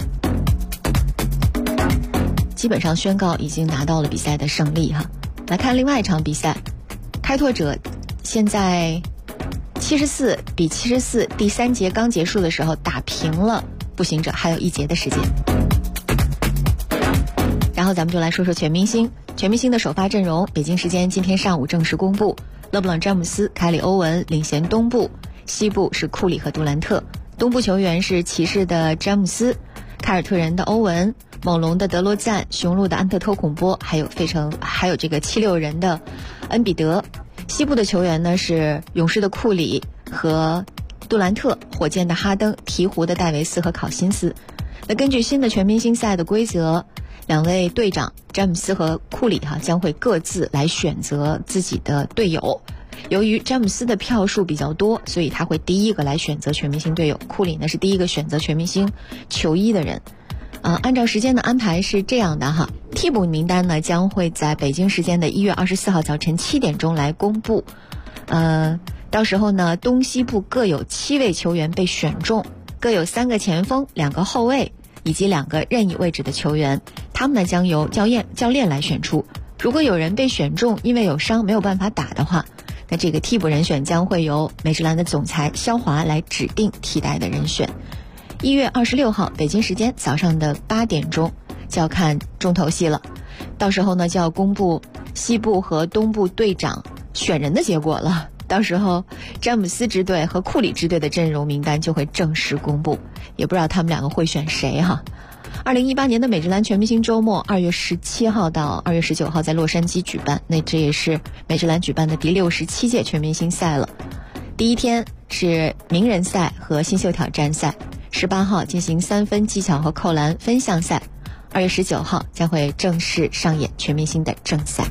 D: 基本上宣告已经拿到了比赛的胜利哈。来看另外一场比赛，开拓者现在74比74，第3节刚结束的时候打平了步行者，还有1节的时间。然后咱们就来说说全明星的首发阵容。北京时间今天上午正式公布，勒布朗·詹姆斯、凯里·欧文领衔东部，西部是库里和杜兰特。东部球员是骑士的詹姆斯、凯尔特人的欧文、猛龙的德罗赞、雄鹿的安特托孔波，还有这个76人的恩比德。西部的球员呢是勇士的库里和杜兰特，火箭的哈登，鹈鹕的戴维斯和考辛斯。那根据新的全明星赛的规则，2位队长詹姆斯和库里将会各自来选择自己的队友。由于詹姆斯的票数比较多，所以他会第一个来选择全明星队友，库里呢是第一个选择全明星球衣的人。按照时间的安排是这样的替补名单呢将会在北京时间的1月24号早晨7点钟来公布。到时候呢，东西部各有7位球员被选中，各有3个前锋、2个后卫以及2个任意位置的球员，他们呢将由教练来选出。如果有人被选中，因为有伤没有办法打的话，那这个替补人选将会由美职篮的总裁肖华来指定替代的人选。1月26号北京时间早上的8点钟就要看重头戏了，到时候呢就要公布西部和东部队长选人的结果了。 到时候詹姆斯支队和库里支队的阵容名单就会正式公布，也不知道他们两个会选谁哈。2018年的美职篮全明星周末2月17号到2月19号在洛杉矶举办，那这也是美职篮举办的第67届全明星赛了。第一天是名人赛和新秀挑战赛，18号进行3分技巧和扣篮分项赛，2月19号将会正式上演全明星的正赛。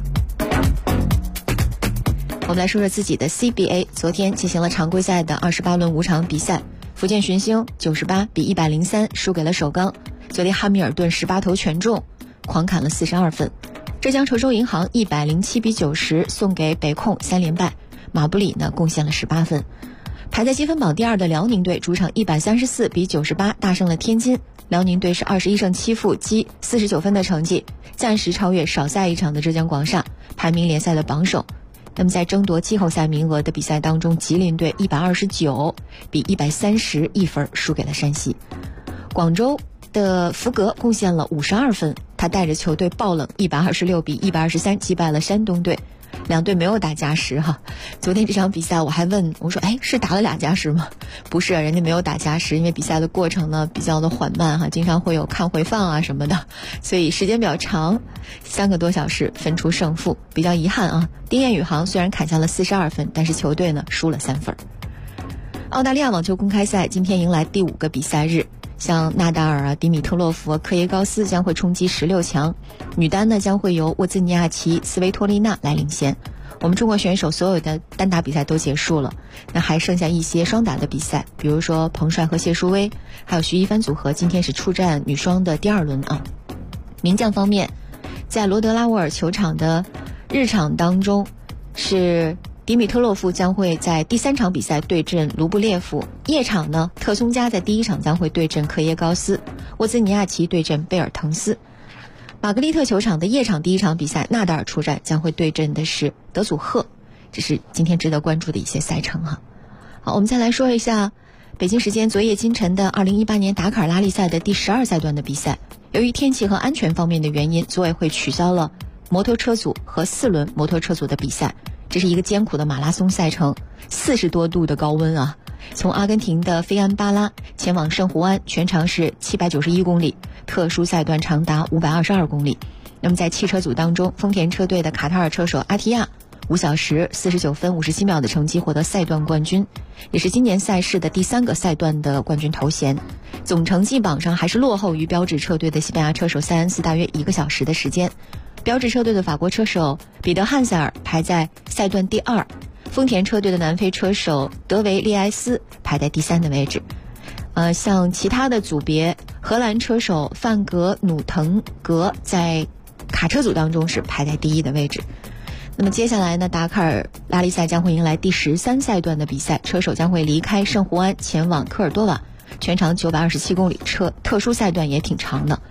D: 我们来说说自己的 CBA， 昨天进行了常规赛的28轮5场比赛，福建寻星98比103输给了首钢，昨天哈密尔顿18投全中，狂砍了42分。浙江稠州银行107比90送给北控3连败，马布里呢贡献了18分。排在积分榜第2的辽宁队主场134比98大胜了天津，辽宁队是21胜7负积49分的成绩，暂时超越少赛一场的浙江广厦，排名联赛的榜首。那么在争夺季后赛名额的比赛当中，吉林队129比130一分输给了山西。广州的福格贡献了52分，他带着球队爆冷126比123击败了山东队。两队没有打加时哈。昨天这场比赛我还问我说，是打了2加时吗？不是，人家没有打加时，因为比赛的过程呢比较的缓慢哈，经常会有看回放啊什么的，所以时间比较长，3个多小时分出胜负，比较遗憾啊。丁彦雨航虽然砍下了42分，但是球队呢输了3分。澳大利亚网球公开赛今天迎来第5个比赛日，像纳达尔迪米特洛夫、科耶高斯将会冲击16强，女单呢将会由沃兹尼亚奇、斯维托利娜来领衔。我们中国选手所有的单打比赛都结束了，那还剩下一些双打的比赛，比如说彭帅和谢淑薇，还有徐一帆组合今天是出战女双的第2轮啊。名将方面，在罗德拉沃尔球场的日场当中，是迪米特洛夫将会在第3场比赛对阵卢布列夫，夜场呢，特松加在第1场将会对阵科耶高斯，沃兹尼亚奇对阵贝尔滕斯。玛格丽特球场的夜场第1场比赛，纳达尔出战将会对阵的是德祖赫，这是今天值得关注的一些赛程哈。好，我们再来说一下北京时间昨夜今晨的2018年达喀尔拉力赛的第12赛段的比赛。由于天气和安全方面的原因，组委会取消了摩托车组和4轮摩托车组的比赛。这是一个艰苦的马拉松赛程，40多度的高温啊！从阿根廷的费安巴拉前往圣胡安，全长是791公里，特殊赛段长达522公里。那么在汽车组当中，丰田车队的卡塔尔车手阿提亚5小时49分57秒的成绩获得赛段冠军，也是今年赛事的第3个赛段的冠军头衔。总成绩榜上还是落后于标致车队的西班牙车手塞恩斯大约1个小时的时间。标致车队的法国车手彼得汉塞尔排在赛段第2，丰田车队的南非车手德维利埃斯排在第3的位置。像其他的组别，荷兰车手范格努滕格在卡车组当中是排在第1的位置。那么接下来呢，达喀尔拉力赛将会迎来第13赛段的比赛，车手将会离开圣胡安前往科尔多瓦，全长927公里，特殊赛段也挺长的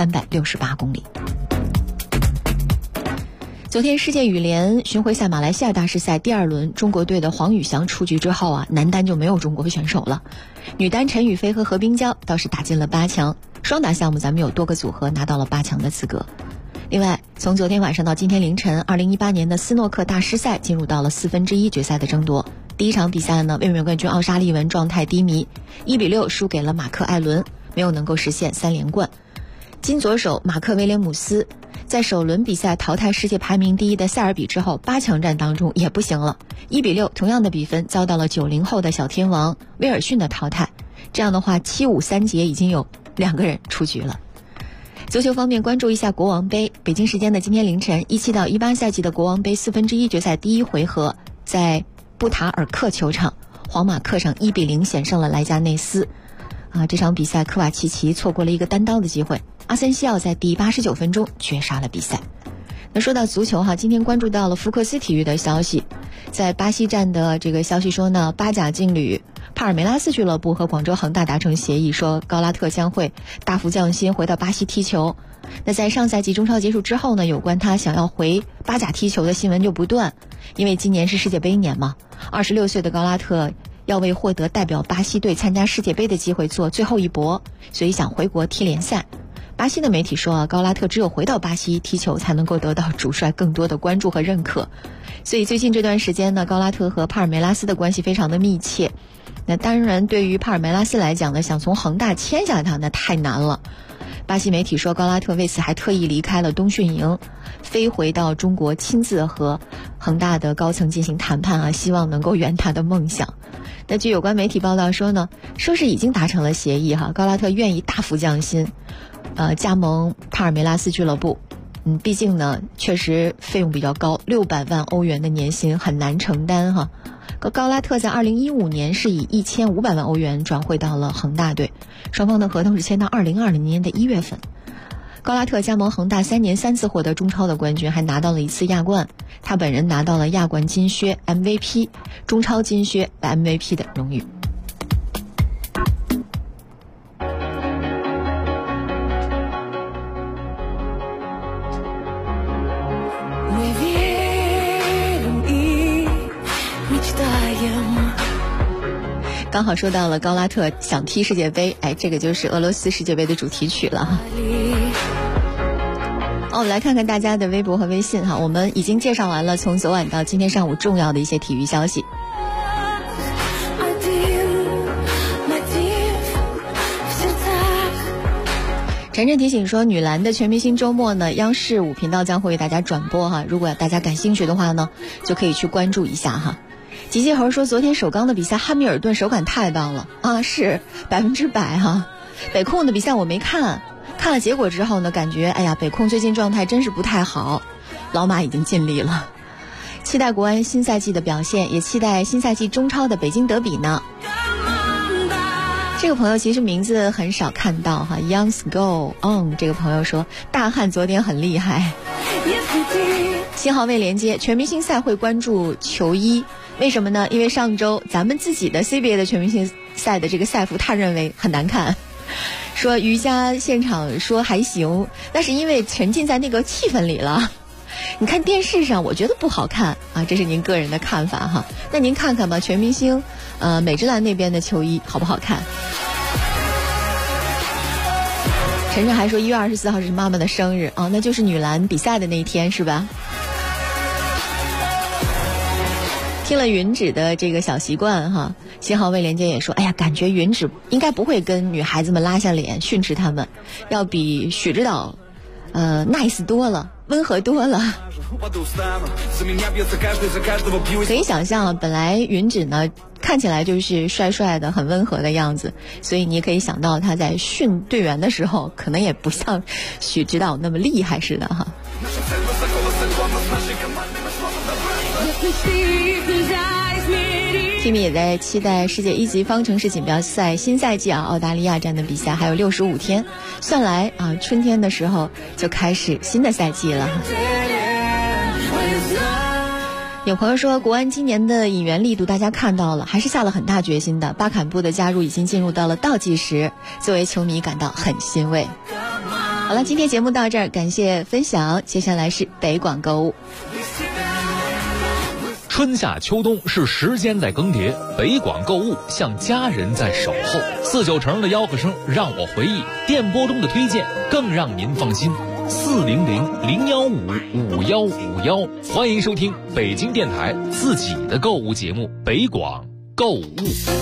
D: ，368公里。昨天世界羽联巡回赛马来西亚大师赛第2轮，中国队的黄宇翔出局之后啊，男单就没有中国选手了。女单陈雨菲和何冰娇倒是打进了8强，双打项目咱们有多个组合拿到了8强的资格。另外，从昨天晚上到今天凌晨，2018年的斯诺克大师赛进入到了1/4决赛的争夺。第1场比赛呢，卫冕冠军奥沙利文状态低迷，1比6输给了马克艾伦，没有能够实现3连冠。金左手马克威廉姆斯在首轮比赛淘汰世界排名第1的塞尔比之后，8强战当中也不行了，1比6同样的比分遭到了90后的小天王威尔逊的淘汰。这样的话，7-5三节已经有2个人出局了。足球方面，关注一下国王杯。北京时间的今天凌晨，17到18赛季的国王杯1/4决赛第1回合，在布塔尔克球场，皇马客场1比0险胜了莱加内斯。这场比赛科瓦契奇错过了一个单刀的机会，阿森西奥在第89分钟绝杀了比赛。那说到足球哈，今天关注到了福克斯体育的消息，在巴西站的这个消息说呢，巴甲劲旅帕尔梅拉斯俱乐部和广州恒大达成协议，说高拉特将会大幅降薪回到巴西踢球。那在上赛季中超结束之后呢，有关他想要回巴甲踢球的新闻就不断，因为今年是世界杯年嘛，26岁的高拉特要为获得代表巴西队参加世界杯的机会做最后一搏，所以想回国踢联赛。 巴西的媒体说高拉特只有回到巴西踢球才能够得到主帅更多的关注和认可，所以最近这段时间呢，高拉特和帕尔梅拉斯的关系非常的密切。那当然对于帕尔梅拉斯来讲呢，想从恒大签下他那太难了。巴西媒体说高拉特为此还特意离开了冬训营，飞回到中国亲自和恒大的高层进行谈判希望能够圆他的梦想。那据有关媒体报道说呢，说是已经达成了协议高拉特愿意大幅降薪，加盟帕尔梅拉斯俱乐部。毕竟呢确实费用比较高，600万欧元的年薪很难承担高拉特在2015年是以1500万欧元转会到了恒大队，双方的合同是签到2020年的1月份。高拉特加盟恒大3年3次获得中超的冠军，还拿到了1次亚冠，他本人拿到了亚冠金靴 MVP、 中超金靴 MVP 的荣誉。刚好说到了高拉特想踢世界杯，这个就是俄罗斯世界杯的主题曲了。我们来看看大家的微博和微信我们已经介绍完了从昨晚到今天上午重要的一些体育消息。晨晨提醒说，女篮的全明星周末呢，央视5频道将会为大家转播如果大家感兴趣的话呢，就可以去关注一下吉吉猴说，昨天首钢的比赛汉密尔顿手感太棒了是100%北控的比赛我没看了结果之后呢，感觉北控最近状态真是不太好，老马已经尽力了。期待国安新赛季的表现，也期待新赛季中超的北京德比呢。这个朋友其实名字很少看到Young Go On 这个朋友说，大汉昨天很厉害。7号位连接，全明星赛会关注球衣，为什么呢？因为上周咱们自己的 CBA 的全明星赛的这个赛服他认为很难看，说瑜伽现场说还行，那是因为沉浸在那个气氛里了。你看电视上我觉得不好看这是您个人的看法那您看看吧，全明星美职篮那边的球衣好不好看？晨晨还说1月24号是妈妈的生日那就是女篮比赛的那一天是吧？听了云芷的这个小习惯7号位连接也说，感觉云芷应该不会跟女孩子们拉下脸训斥他们，要比许指导nice 多了，温和多了。可以想象本来云芷呢看起来就是帅帅的很温和的样子，所以你也可以想到他在训队員的时候可能也不像许指导那么厉害似的Kimi 也在期待世界1级方程式锦标赛新赛季澳大利亚站的比赛还有65天，算来春天的时候就开始新的赛季了。有朋友说，国安今年的引援力度大家看到了，还是下了很大决心的。巴坎布的加入已经进入到了倒计时，作为球迷感到很欣慰。好了，今天节目到这儿，感谢分享，接下来是北广购物。
P: 春夏秋冬是时间在更迭，北广购物像家人在守候。49成的吆喝声让我回忆，电波中的推荐更让您放心。400-015-5151，欢迎收听北京电台自己的购物节目北广购物。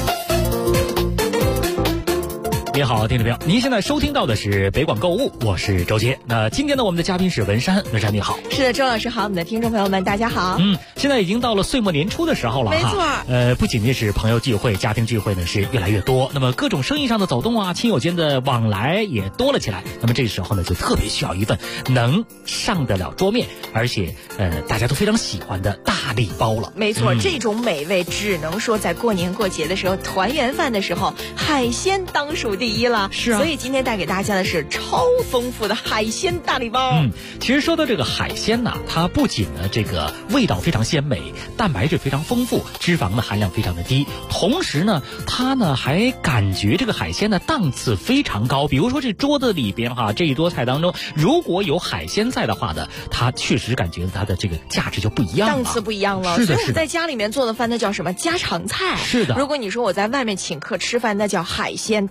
Q: 你好，听众朋友，您现在收听到的是北广购物，我是周杰。那今天呢，我们的嘉宾是文山，文山你好。
R: 是的，周老师好，我们的听众朋友们大家好。
Q: 现在已经到了岁末年初的时候了
R: 没错。
Q: 不仅仅是朋友聚会、家庭聚会呢是越来越多，那么各种生意上的走动亲友间的往来也多了起来。那么这个时候呢，就特别需要一份能上得了桌面，而且大家都非常喜欢的大礼包了。
R: 没错，这种美味只能说在过年过节的时候，团圆饭的时候，海鲜当属第一了。
Q: 是啊，
R: 所以今天带给大家的是超丰富的海鲜大礼包。
Q: 其实说到这个海鲜呢，它不仅呢这个味道非常鲜美，蛋白质非常丰富，脂肪的含量非常的低，同时呢它呢还感觉这个海鲜的档次非常高。比如说这桌子里边这一桌菜当中如果有海鲜在的话呢，它确实感觉它的这个价值就不一样了，
R: 档次不一样了。
Q: 是的，
R: 所以我们在家里面做的饭那叫什么家常菜。
Q: 是的，
R: 如果你说我在外面请客吃饭，那叫海鲜大餐。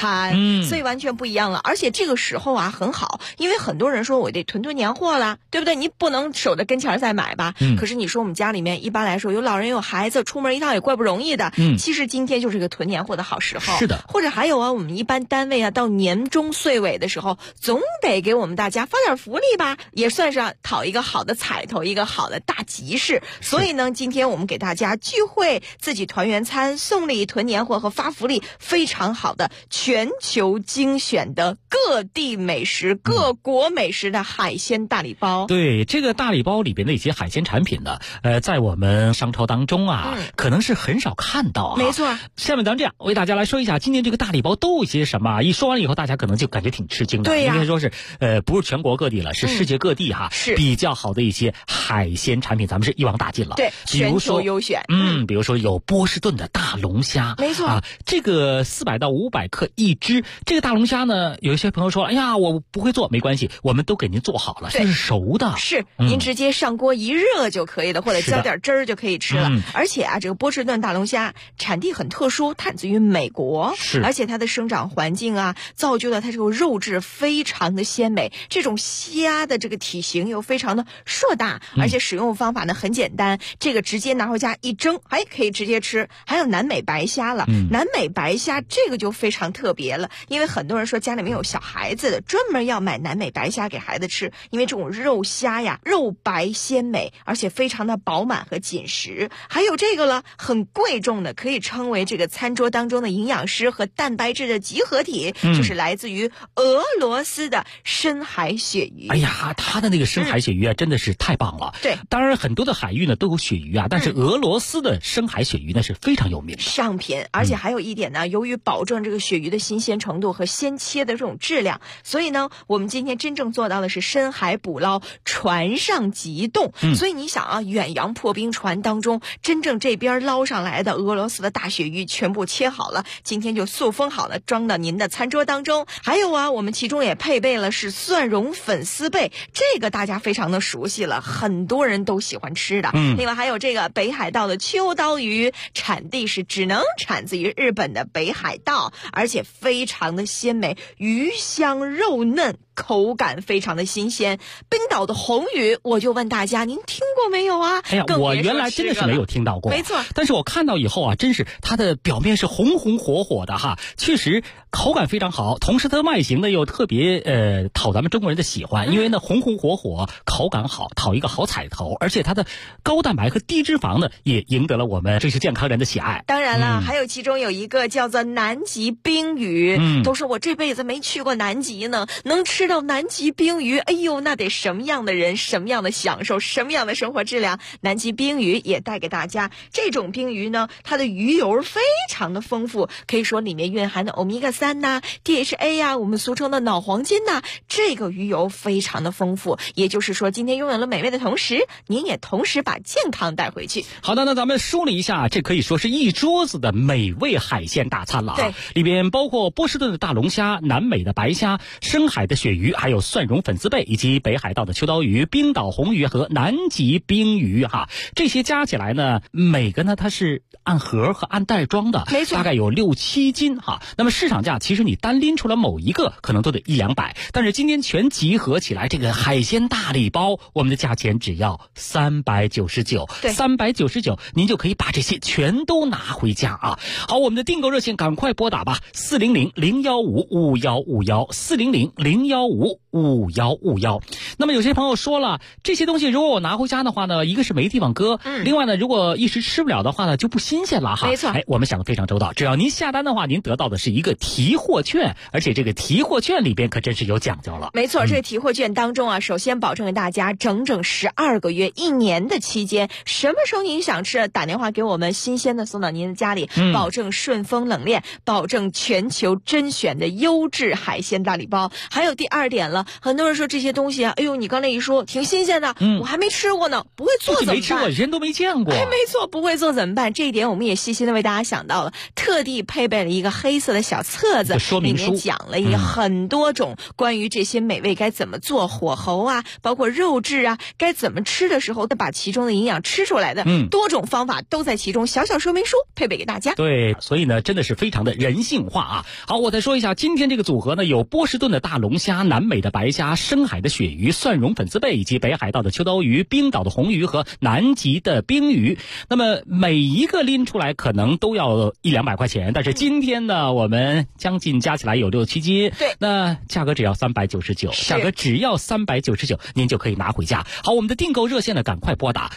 R: 餐，所以完全不一样了。而且这个时候啊很好，因为很多人说我得囤年货啦，对不对？你不能守着跟前再买吧。可是你说我们家里面一般来说有老人有孩子，出门一趟也怪不容易的。其实今天就是个囤年货的好时候。
Q: 是的。
R: 或者还有啊，我们一般单位啊到年终岁尾的时候，总得给我们大家发点福利吧，也算是讨一个好的彩头，一个好的大吉事。所以呢，今天我们给大家聚会、自己团圆餐、送礼、囤年货和发福利，非常好的全球精选的各地美食、各国美食的海鲜大礼包。
Q: 对，这个大礼包里边的一些海鲜产品呢，在我们商超当中啊，可能是很少看到啊。
R: 没错。
Q: 下面咱们这样为大家来说一下，今天这个大礼包都有些什么？一说完了以后，大家可能就感觉挺吃惊的。
R: 对呀。
Q: 应该说是，不是全国各地了，是世界各地哈，
R: 是
Q: 比较好的一些海鲜产品，咱们是一网打尽了。
R: 对，全球优选。
Q: 比如说有波士顿的大龙虾，
R: 没错
Q: 啊，这个400到500克一只。这个大龙虾呢，有一些朋友说，哎呀，我不会做，没关系，我们都给您做好了，这是熟的。
R: 是，您直接上锅一热就可以了，或者浇点汁儿就可以吃了。而且啊，这个波士顿大龙虾产地很特殊，产自于美国，
Q: 是，
R: 而且它的生长环境啊，造就了它这个肉质非常的鲜美。这种虾的这个体型又非常的硕大，而且使用方法呢很简单，这个直接拿回家一蒸，可以直接吃。还有南美白虾了，南美白虾这个就非常特别了，因为很多人说家里面有小孩子的，专门要买南美白虾给孩子吃，因为这种肉虾呀，肉白鲜美，而且非常的饱满和紧实。还有这个了，很贵重的，可以称为这个餐桌当中的营养师和蛋白质的集合体，就是来自于俄罗斯的深海鳕鱼。
Q: 哎呀，它的那个深海鳕鱼啊，真的是太棒了。
R: 对，
Q: 当然很多的海域呢都有鳕鱼啊，但是俄罗斯的深海鳕鱼呢是非常有名的
R: 上品。而且还有一点呢，由于保证这个鳕鱼的新鲜程度和鲜切的这种质量，所以呢，我们今天真正做到的是深海捕捞，船上即冻。所以你想啊，远洋破冰船当中，真正这边捞上来的俄罗斯的大鳕鱼全部切好了，今天就塑封好了，装到您的餐桌当中。还有啊，我们其中也配备了是蒜蓉粉丝贝，这个大家非常的熟悉了，很多人都喜欢吃的。另外还有这个北海道的秋刀鱼，产地是只能产自于日本的北海道，而且非常的鲜美，鱼香肉嫩，口感非常的新鲜。冰岛的红鱼，我就问大家，您听过没有啊？
Q: 哎呀，我原来真的是没有听到过。
R: 没错，
Q: 但是我看到以后啊，真是它的表面是红红火火的哈，确实口感非常好，同时它的外形呢又特别讨咱们中国人的喜欢，因为呢红红火火，口感好，讨一个好彩头，而且它的高蛋白和低脂肪呢也赢得了我们这些健康人的喜爱。
R: 当然了，还有其中有一个叫做南极冰鱼，都说我这辈子没去过南极呢，能吃到南极冰鱼，哎呦，那得什么样的人，什么样的享受，什么样的生活质量。南极冰鱼也带给大家，这种冰鱼呢，它的鱼油非常的丰富，可以说里面蕴含的欧米伽3呐、DHA 呀，我们俗称的脑黄金呐，这个鱼油非常的丰富。也就是说，今天拥有了美味的同时，您也同时把健康带回去。
Q: 好的，那咱们梳理一下，这可以说是一桌子的美味海鲜大餐了啊！
R: 对，
Q: 里边包括波士顿的大龙虾、南美的白虾、深海的鳕鱼，还有蒜蓉粉丝贝，以及北海道的秋刀鱼、冰岛红鱼和南极冰鱼哈。这些加起来呢，每个呢它是按盒和按袋装的，
R: 没错，
Q: 大概有6-7斤哈。那么市场价其实你单拎出来某一个可能都得100-200，但是今天全集合起来，这个海鲜大礼包，我们的价钱只要399，
R: 对
Q: ，399，您就可以把这些全都拿回家啊！好，我们的订购热线赶快拨打吧，400-015-5151，400-015-5151。那么有些朋友说了，这些东西如果我拿回家的话呢，一个是没地方搁，另外呢，如果一时吃不了的话呢，就不新鲜了哈。
R: 没错，
Q: 我们想的非常周到，只要您下单的话，您得到的是一个提货券，而且这个提货券里边可真是有讲究了。
R: 没错，这个提货券当中啊，首先保证给大家整整12个月，1年的期间，什么时候您想吃，打电话给我们，新鲜的送到您的家里，保证顺丰冷链，保证全球甄选的优质海鲜大礼包。还有第二点了， 很多人说这些东西啊，哎呦，你刚才一说挺新鲜的，我还没吃过呢，不会做怎么办？
Q: 没吃过，人都没见过。
R: 哎，没错，不会做怎么办？这一点我们也细心的为大家想到了，特地配备了一个黑色的小册子，
Q: 说明书
R: 里面讲了很多种关于这些美味该怎么做，火候啊，包括肉质啊，该怎么吃的时候，把其中的营养吃出来的多种方法都在其中，小小说明书配备给大家。
Q: 对，所以呢，真的是非常的人性化啊。好，我再说一下，今天这个组合呢，有波士顿的大龙虾、南美的白虾、深海的鳕鱼、蒜蓉粉丝贝以及北海道的秋刀鱼、冰岛的红鱼和南极的冰鱼。那么每一个拎出来可能都要100-200块钱，但是今天呢，我们将近加起来有6-7斤，
R: 对，
Q: 那价格只要399，价格只要399，您就可以拿回家。好，我们的订购热线呢，赶快拨打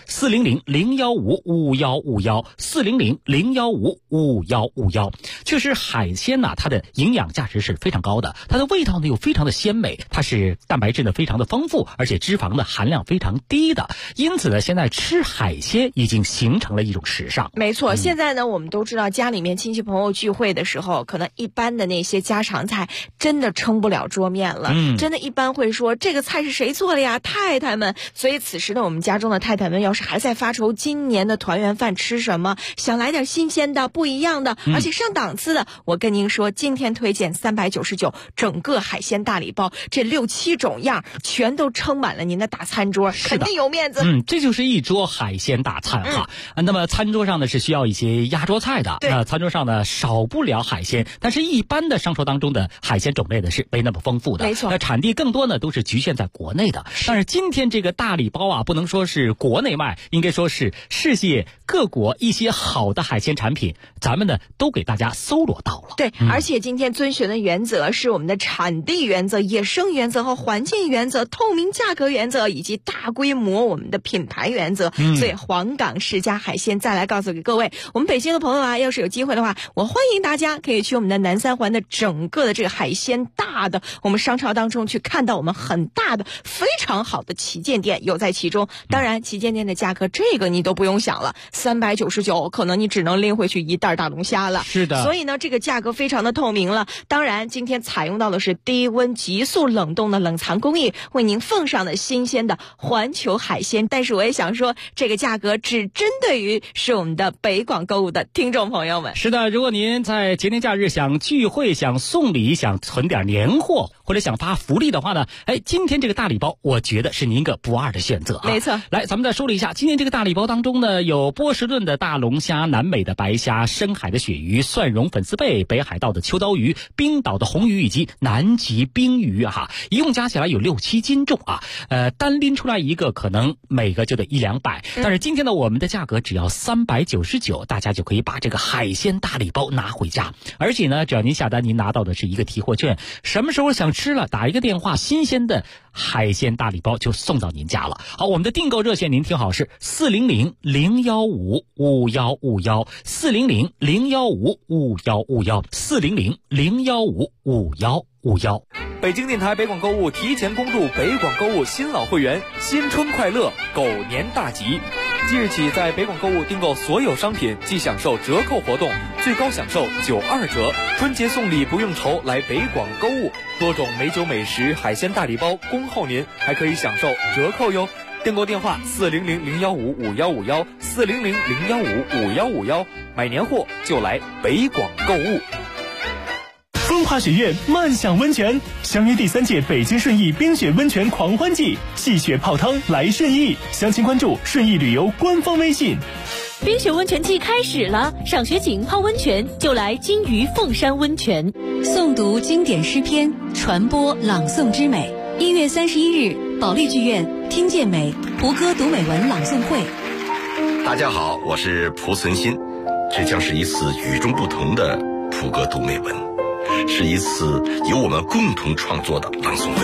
Q: 400-015-5151，400-015-5151。确实海鲜呢，它的营养价值是非常高的，它的味道呢又非常的鲜美，它是蛋白质呢非常的丰富，而且脂肪的含量非常低的，因此呢，现在吃海鲜已经形成了一种时尚。
R: 没错，现在呢，我们都知道家里面亲戚朋友聚会的时候，可能一般的那些家常菜真的撑不了桌面了，真的一般会说这个菜是谁做的呀？太太们。所以此时呢，我们家中的太太们要是还在发愁今年的团圆饭吃什么，想来点新鲜的、不一样的，而且上档次的，我跟您说，今天推荐399整个海鲜大礼包，这6-7种样全都撑满了您的大餐桌，肯定有面子。
Q: 这就是一桌海鲜大餐哈。那么餐桌上呢是需要一些压桌菜的，餐桌上呢少不了海鲜，但是一般的商桌当中的海鲜种类呢是没那么丰富的，
R: 没错。
Q: 产地更多呢都是局限在国内的。但是今天这个大礼包啊，不能说是国内卖，应该说是世界各国一些好的海鲜产品，咱们呢都给大家搜罗到了。
R: 对，而且今天遵循的原则是我们的产地原则、野生原则和环境原则、透明价格原则以及大规模我们的品牌原则。所以黄冈世家海鲜再来告诉给各位，我们北京的朋友啊，要是有机会的话，我欢迎大家可以去我们的南三环的整个的这个海鲜大的我们商超当中去看到我们很大的非常好的旗舰店有在其中。当然旗舰店的价格这个你都不用想了，399可能你只能拎回去一袋大龙虾了。
Q: 是的，
R: 所以呢这个价格非常的透明了。当然今天采用到的是低温急速冷冻的冷藏工艺，为您奉上的新鲜的环球海鲜。但是我也想说，这个价格只针对于是我们的北广购物的听众朋友们。
Q: 是的，如果您在节年假日想聚会、想送礼、想存点年货，或者想发福利的话呢，今天这个大礼包我觉得是您一个不二的选择啊。
R: 没错。
Q: 来，咱们再说了一下，今天这个大礼包当中呢，有波士顿的大龙虾、南美的白虾、深海的鳕鱼、蒜蓉粉丝贝、北海道的秋刀鱼、冰岛的红鱼以及南极冰鱼哈，一共加起来有6-7斤重啊。单拎出来一个可能每个就得100-200，但是今天呢，我们的价格只要399，大家就可以把这个海鲜大礼包拿回家。而且呢，只要您下单，您拿到的是一个提货券，什么时候想吃了，打一个电话，新鲜的海鲜大礼包就送到您家了。好，我们的订购热线您听好，是400-015-5151，400-015-5151，400-015-5151。
S: 北京电台北广购物提前恭祝北广购物新老会员新春快乐，狗年大吉！即日起，在北广购物订购所有商品即享受折扣活动，最高享受92折。春节送礼不用愁，来北广购物，多种美酒美食、海鲜大礼包恭候您，还可以享受折扣哟。订购电话400-015-5151，400-015-5151，买年货就来北广购物。
T: 风华学院漫享温泉，相约第3届北京顺义冰雪温泉狂欢季，戏雪泡汤来顺义，详情关注顺义旅游官方微信。
U: 冰雪温泉季开始了，赏雪景泡温泉就来金鱼凤山温泉。
G: 诵读经典诗篇，传播朗诵之美。1月31日，保利剧院听见美胡歌读美文朗诵会。
H: 大家好，我是蒲存昕，这将是一次与众不同的蒲歌读美文，是一次由我们共同创作的朗诵会。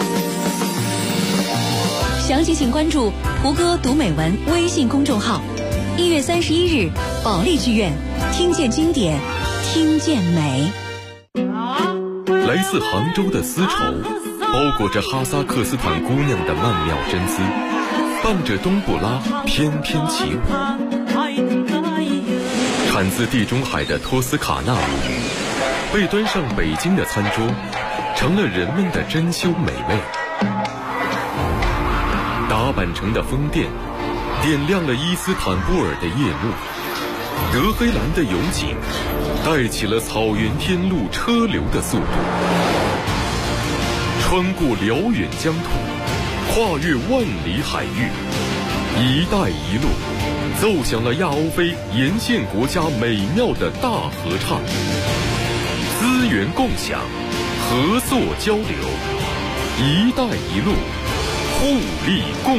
G: 详情请关注胡歌读美文微信公众号。1月31日，保利剧院听见经典，听见美。
C: 来自杭州的丝绸，包裹着哈萨克斯坦姑娘的曼妙真姿，伴着冬不拉翩翩起舞。产自地中海的托斯卡纳母语，被端上北京的餐桌， 成了人们的珍馐美味。达坂城的风电点亮了伊斯坦布尔的夜幕，德黑兰的油井带起了草原天路车流的速度，穿过辽远疆土，跨越万里海域，一带一路奏响了亚欧非沿线国家美妙的大合唱，资源共享，合作交流，一带一路互利共